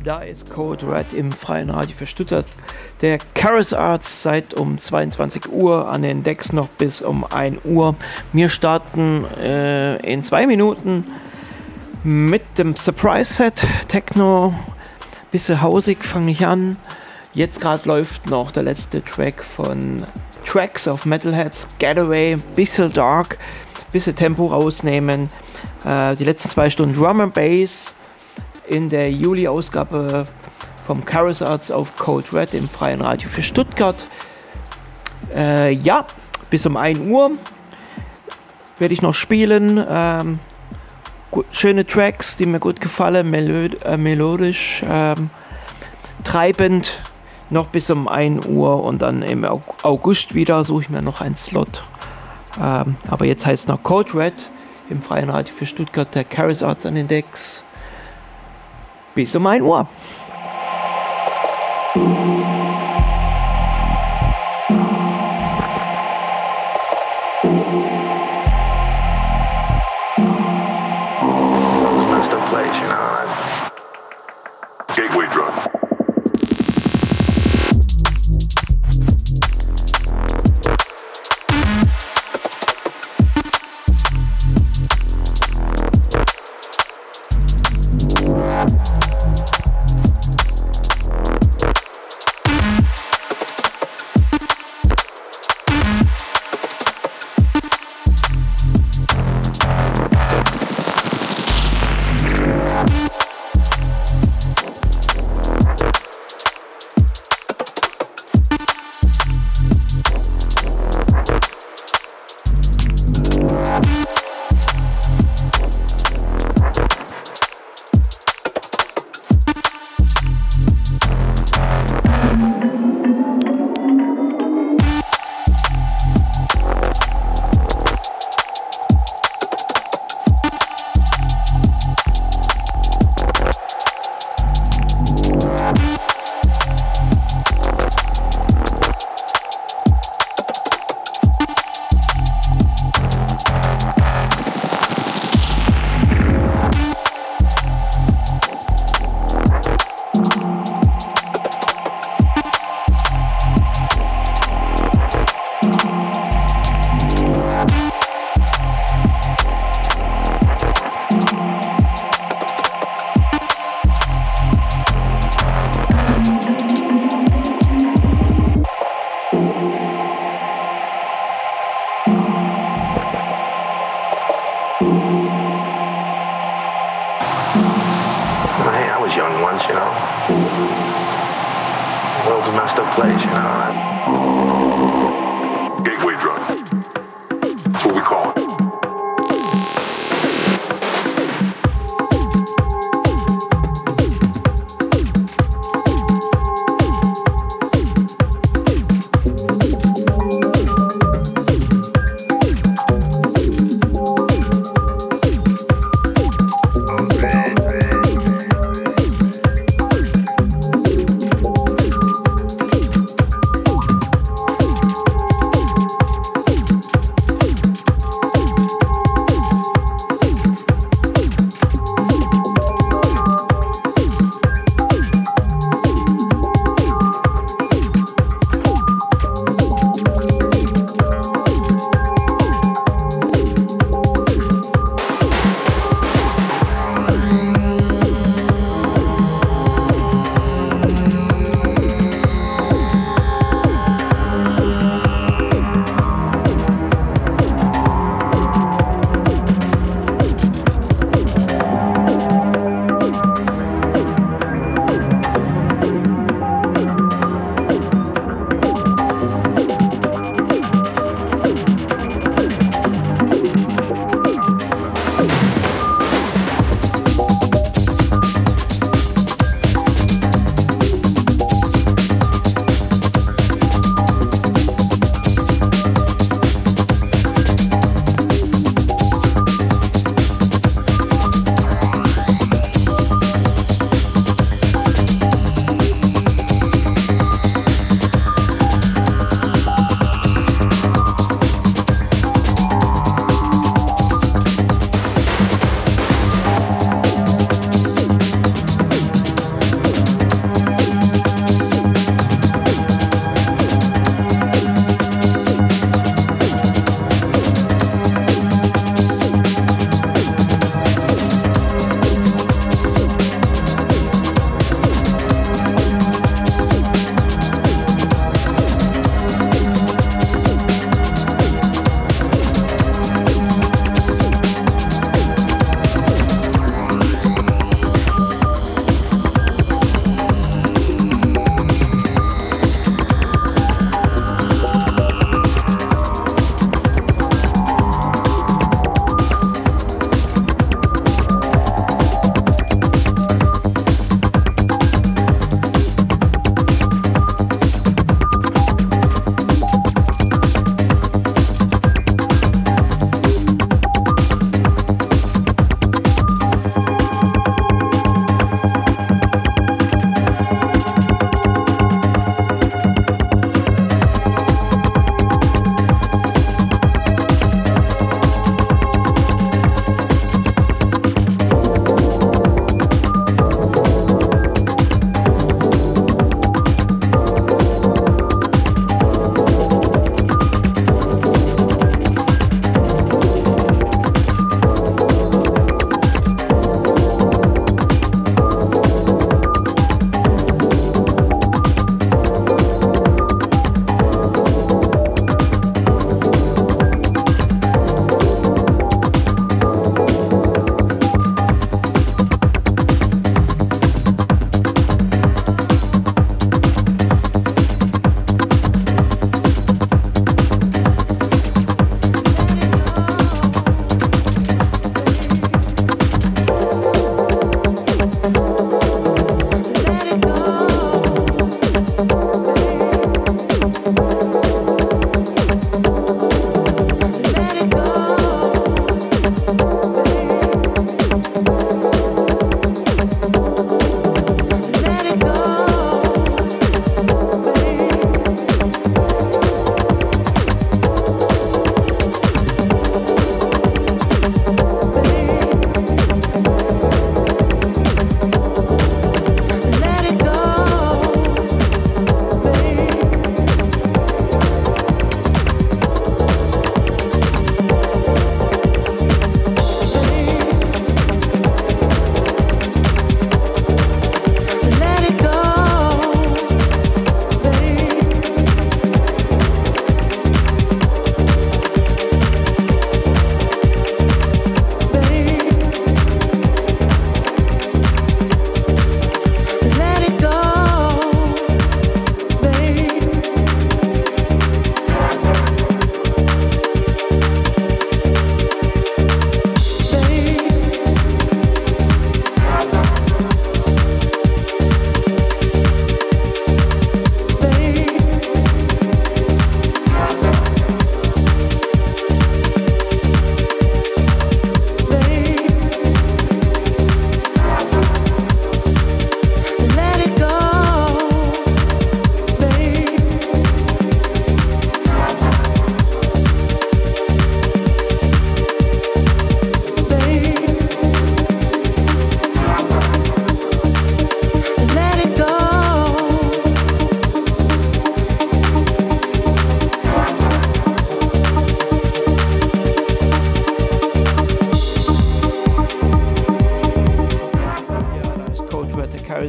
Da ist Code Red im freien Radio für Stuttgart. Der Karas Arts seit um zweiundzwanzig Uhr an den Decks noch bis um ein Uhr. Wir starten äh, in zwei Minuten mit dem Surprise-Set. Techno, bisschen hausig fange ich an. Jetzt gerade läuft noch der letzte Track von Tracks of Metalheads, Getaway, bisschen dark, bisschen Tempo rausnehmen. Äh, die letzten zwei Stunden Drum and Bass in der Juli-Ausgabe vom Karas Arts auf Code Red im freien Radio für Stuttgart. Äh, ja, bis um ein Uhr werde ich noch spielen. Ähm, gut, schöne Tracks, die mir gut gefallen, melod- äh, melodisch, ähm, treibend, noch bis um ein Uhr und dann im August wieder suche ich mir noch einen Slot. Ähm, aber jetzt heißt es noch Code Red im freien Radio für Stuttgart, der Karas Arts an den Decks. Bis um ein Uhr. It's messed up place, you know. Gateway drug.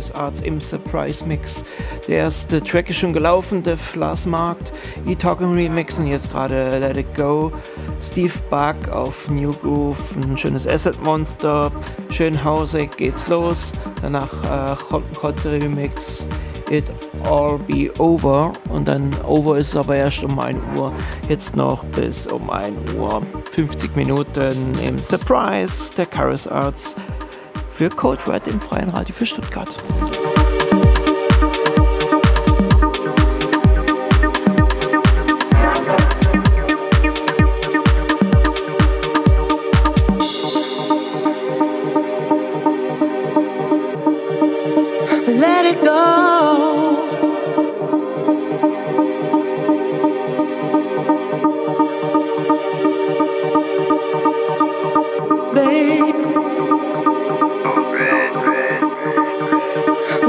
Carus Arts im Surprise Mix. Der erste Track ist schon gelaufen, der Flasmarkt, E-Talking Remix und jetzt gerade Let It Go. Steve Buck auf New Groove, ein schönes Asset Monster, schön hausig, geht's los. Danach äh, Kotze Remix, It All Be Over und dann Over ist aber erst um ein Uhr, jetzt noch bis um ein Uhr, fünfzig Minuten im Surprise der Carus Arts für Code Red im Freien Radio für Stuttgart. Let it go. Babe.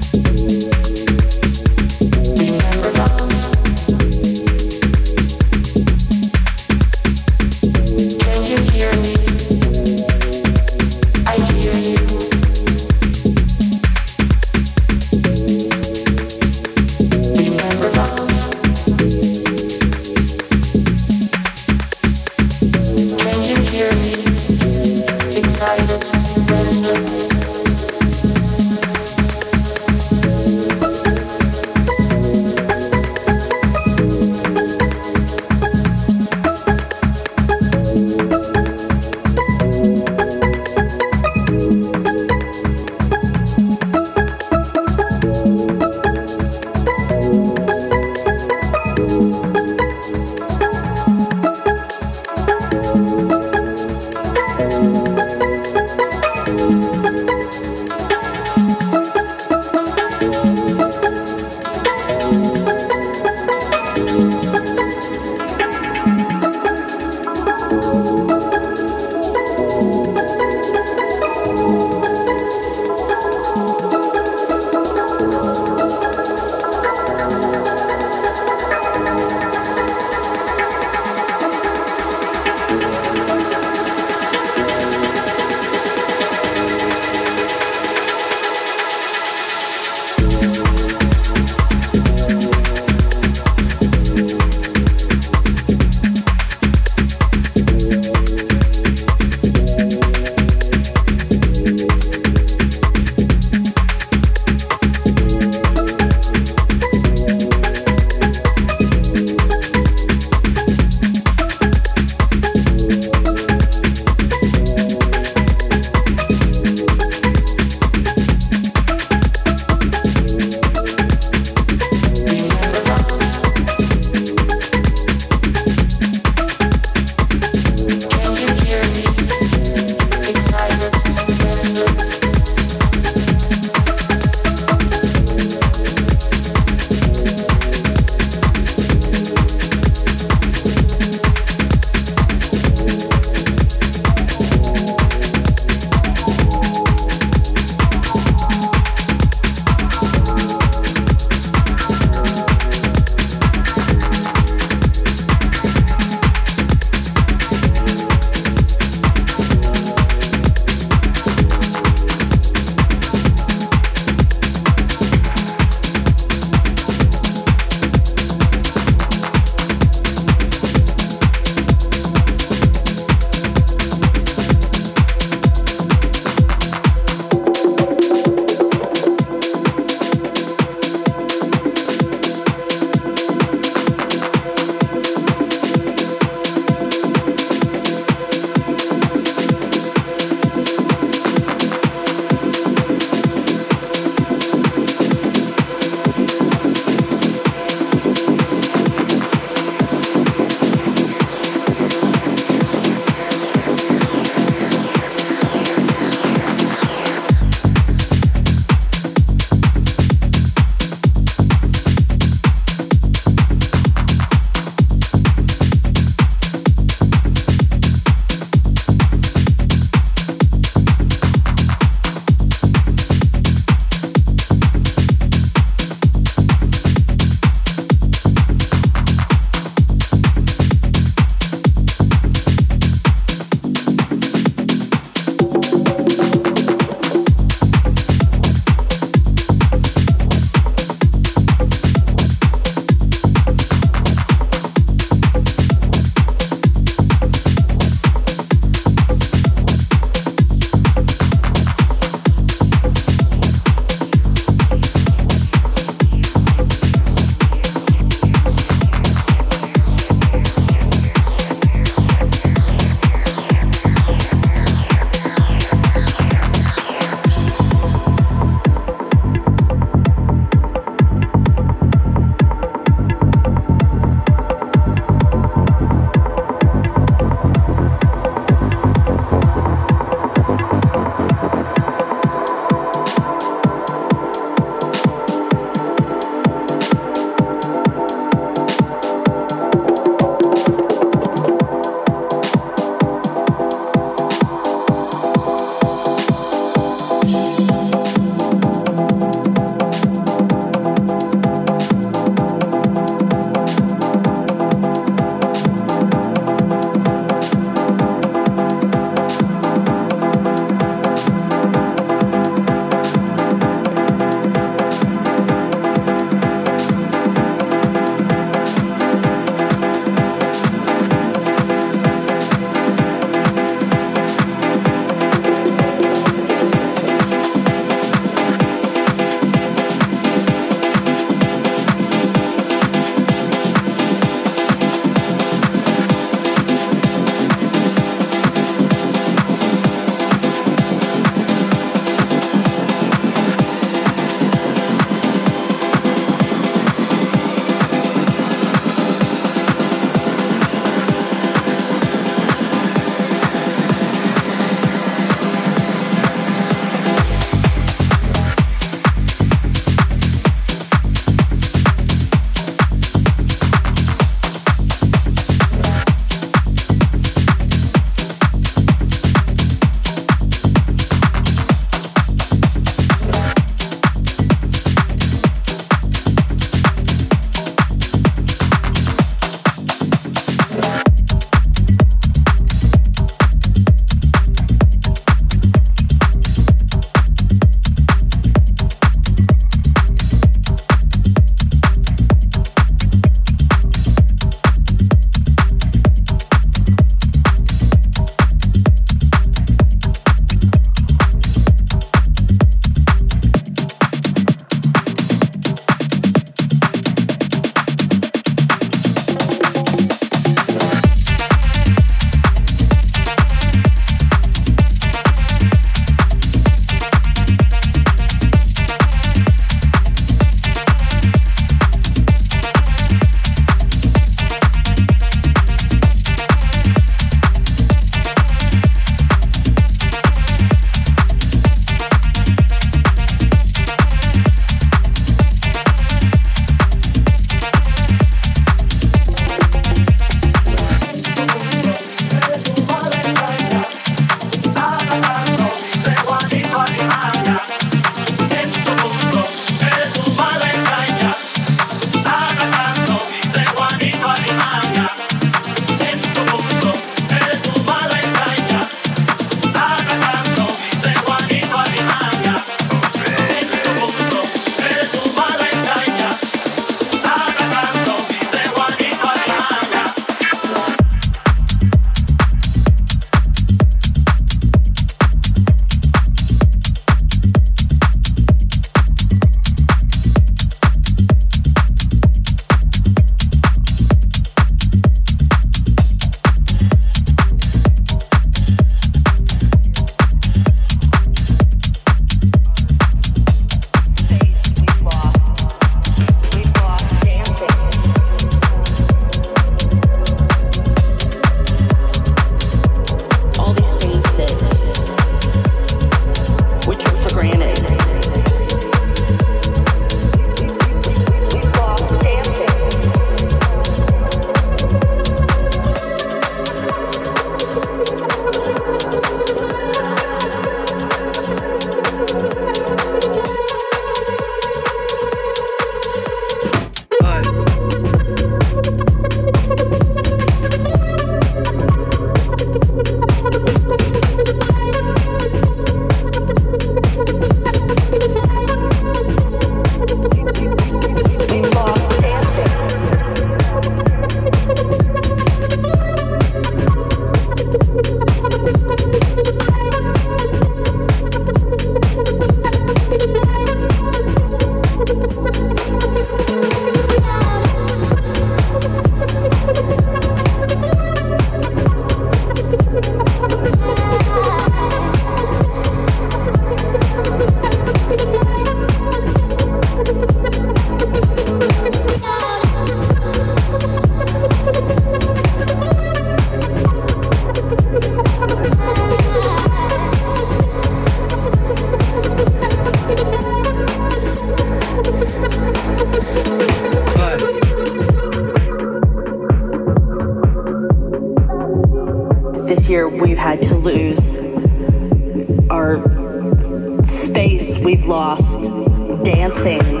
this year we've had to lose our space, we've lost dancing.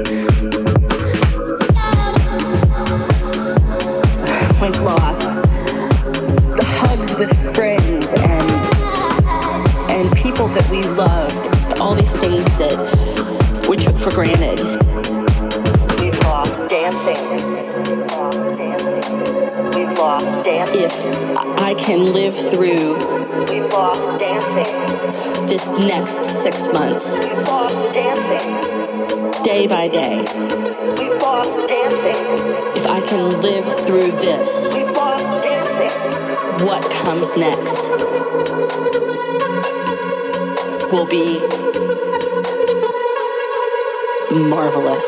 We've lost the hugs with friends and and people that we loved, all these things that we took for granted. We've lost dancing. We've lost dancing. If I can live through, we've lost dancing. This next six months, we've lost dancing. Day by day, we've lost dancing. If I can live through this, we've lost dancing. What comes next will be marvelous.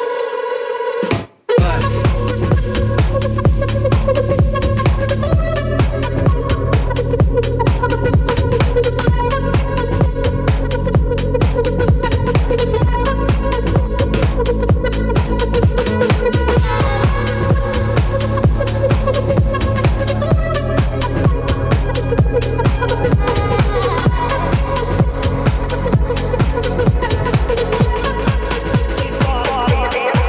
Dancing.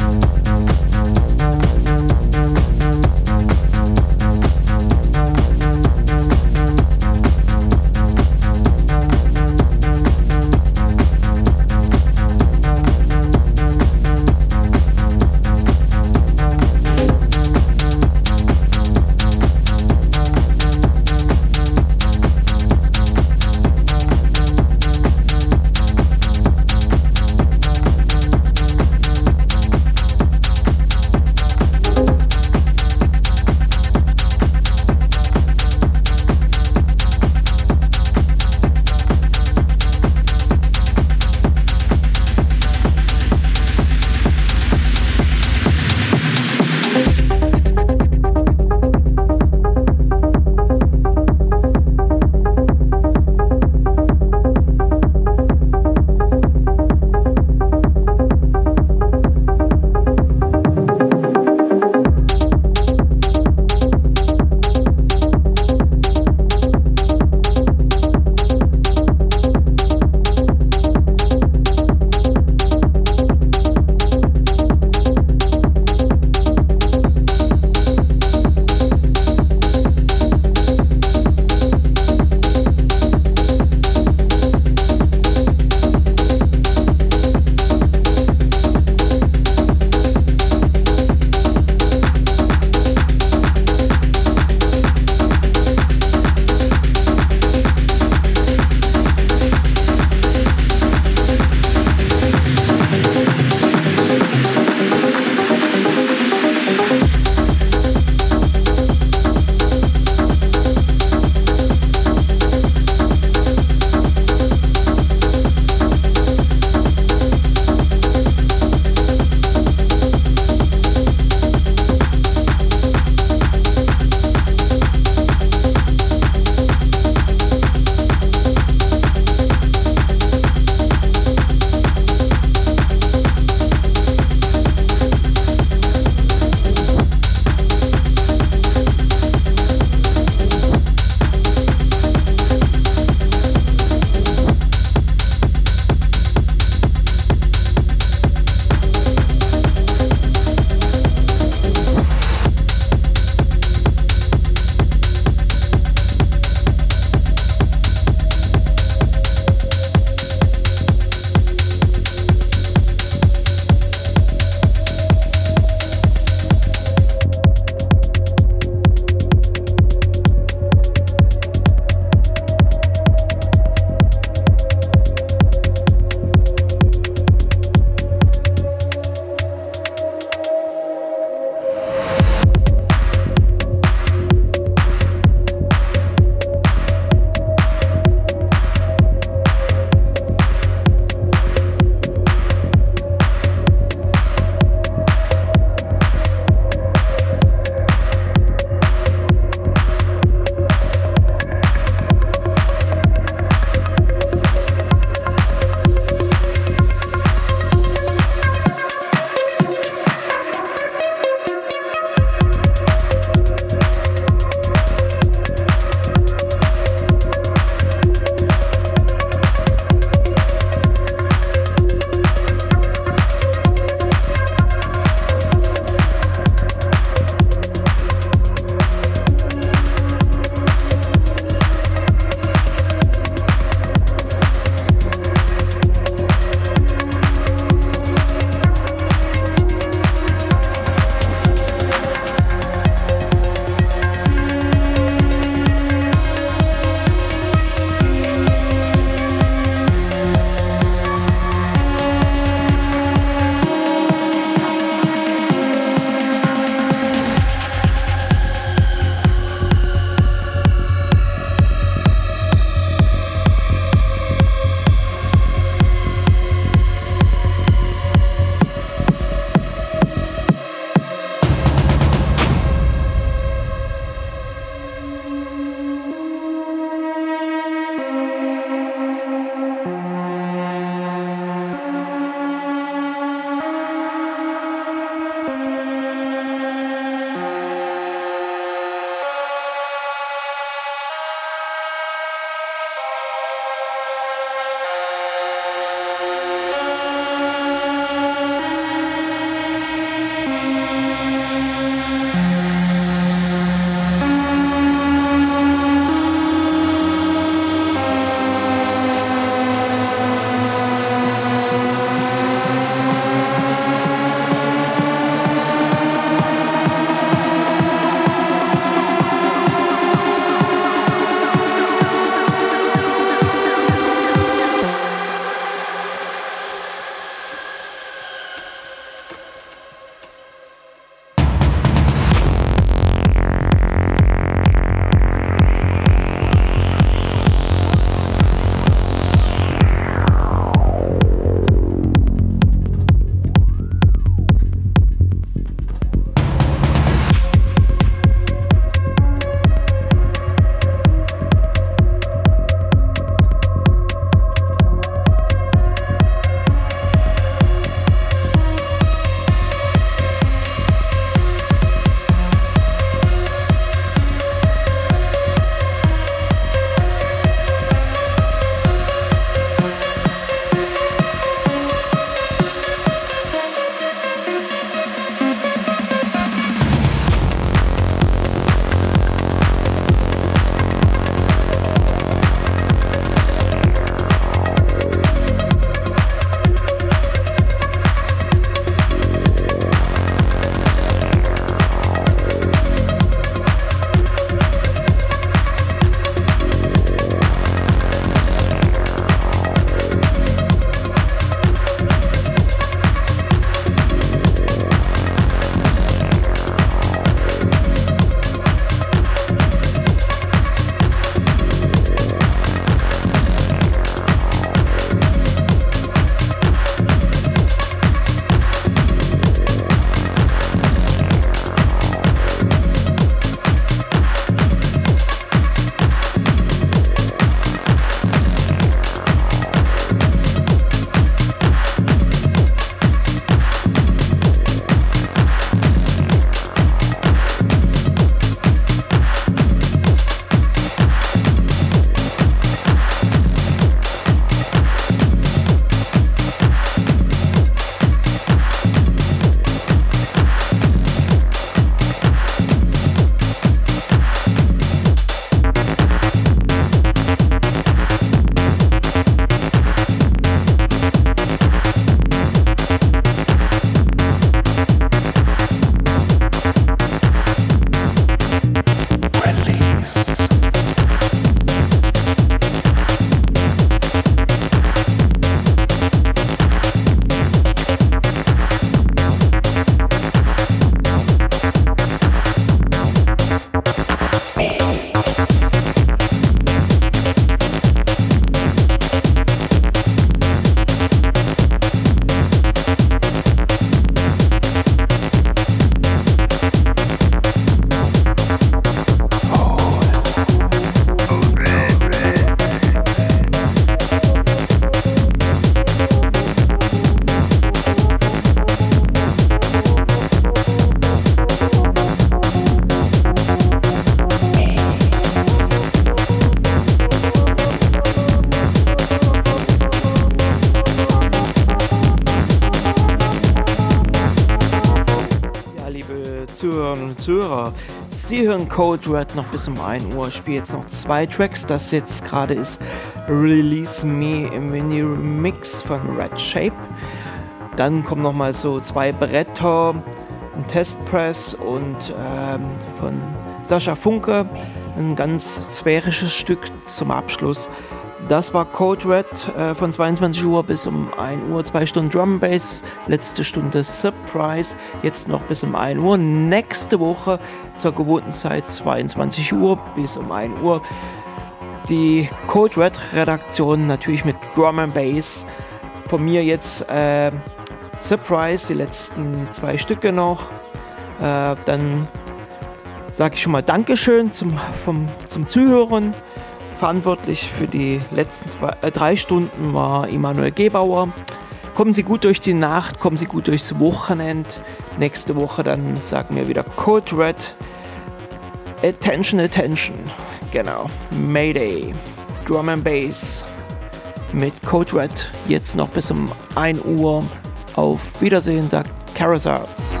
Hörer. Sie hören Code Red noch bis um ein Uhr. Ich spiele jetzt noch zwei Tracks. Das jetzt gerade ist Release Me im Mini-Remix von Red Shape. Dann kommen nochmal so zwei Bretter, ein Testpress und ähm, von Sascha Funke ein ganz sphärisches Stück zum Abschluss. Das war Code Red äh, von zweiundzwanzig Uhr bis um ein Uhr, zwei Stunden Drum Bass, letzte Stunde Surprise, jetzt noch bis um ein Uhr. Nächste Woche zur gewohnten Zeit zweiundzwanzig Uhr bis um ein Uhr. Die Code Red Redaktion natürlich mit Drum and Bass. Von mir jetzt äh, Surprise, die letzten zwei Stücke noch. Äh, dann sage ich schon mal Dankeschön zum, vom, zum Zuhören. Verantwortlich für die letzten zwei, äh, drei Stunden war Immanuel Gebauer. Kommen Sie gut durch die Nacht, kommen Sie gut durchs Wochenende. Nächste Woche dann sagen wir wieder Code Red. Attention, attention. Genau. Mayday. Drum and Bass mit Code Red. Jetzt noch bis um ein Uhr. Auf Wiedersehen, sagt Karas Arts.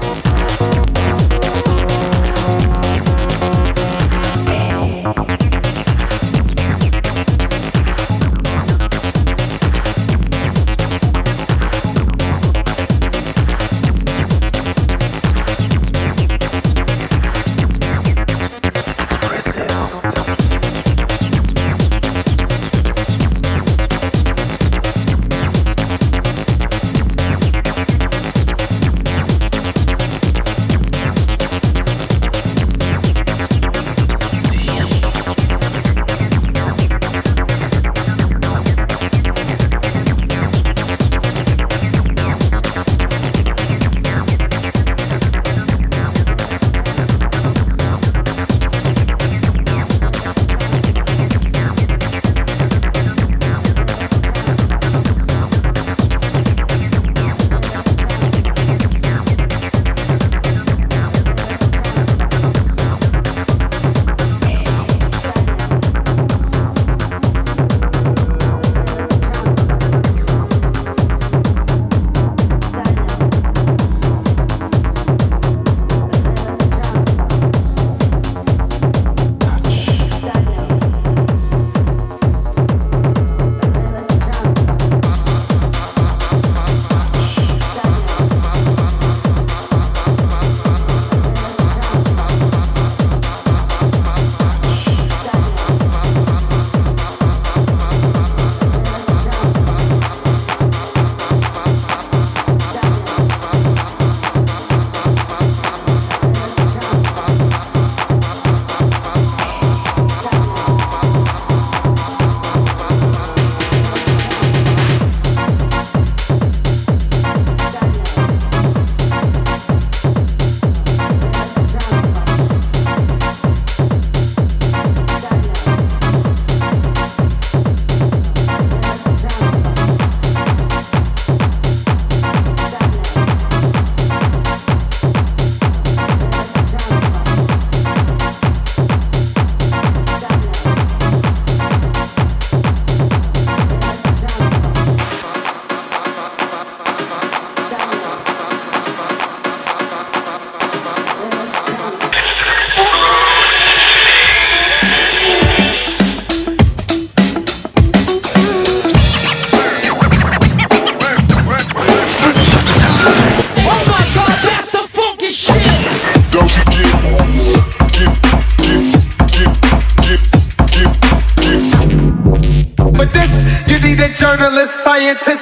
journalist, scientist.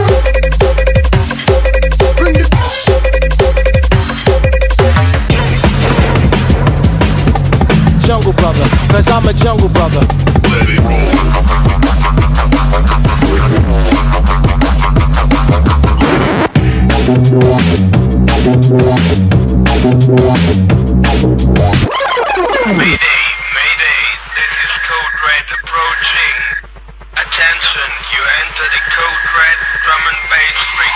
Jungle brother, cause I'm a jungle brother. Let it Mayday, Mayday, this is Code Red approaching. Attention, you enter the Code Red drum and bass frequency.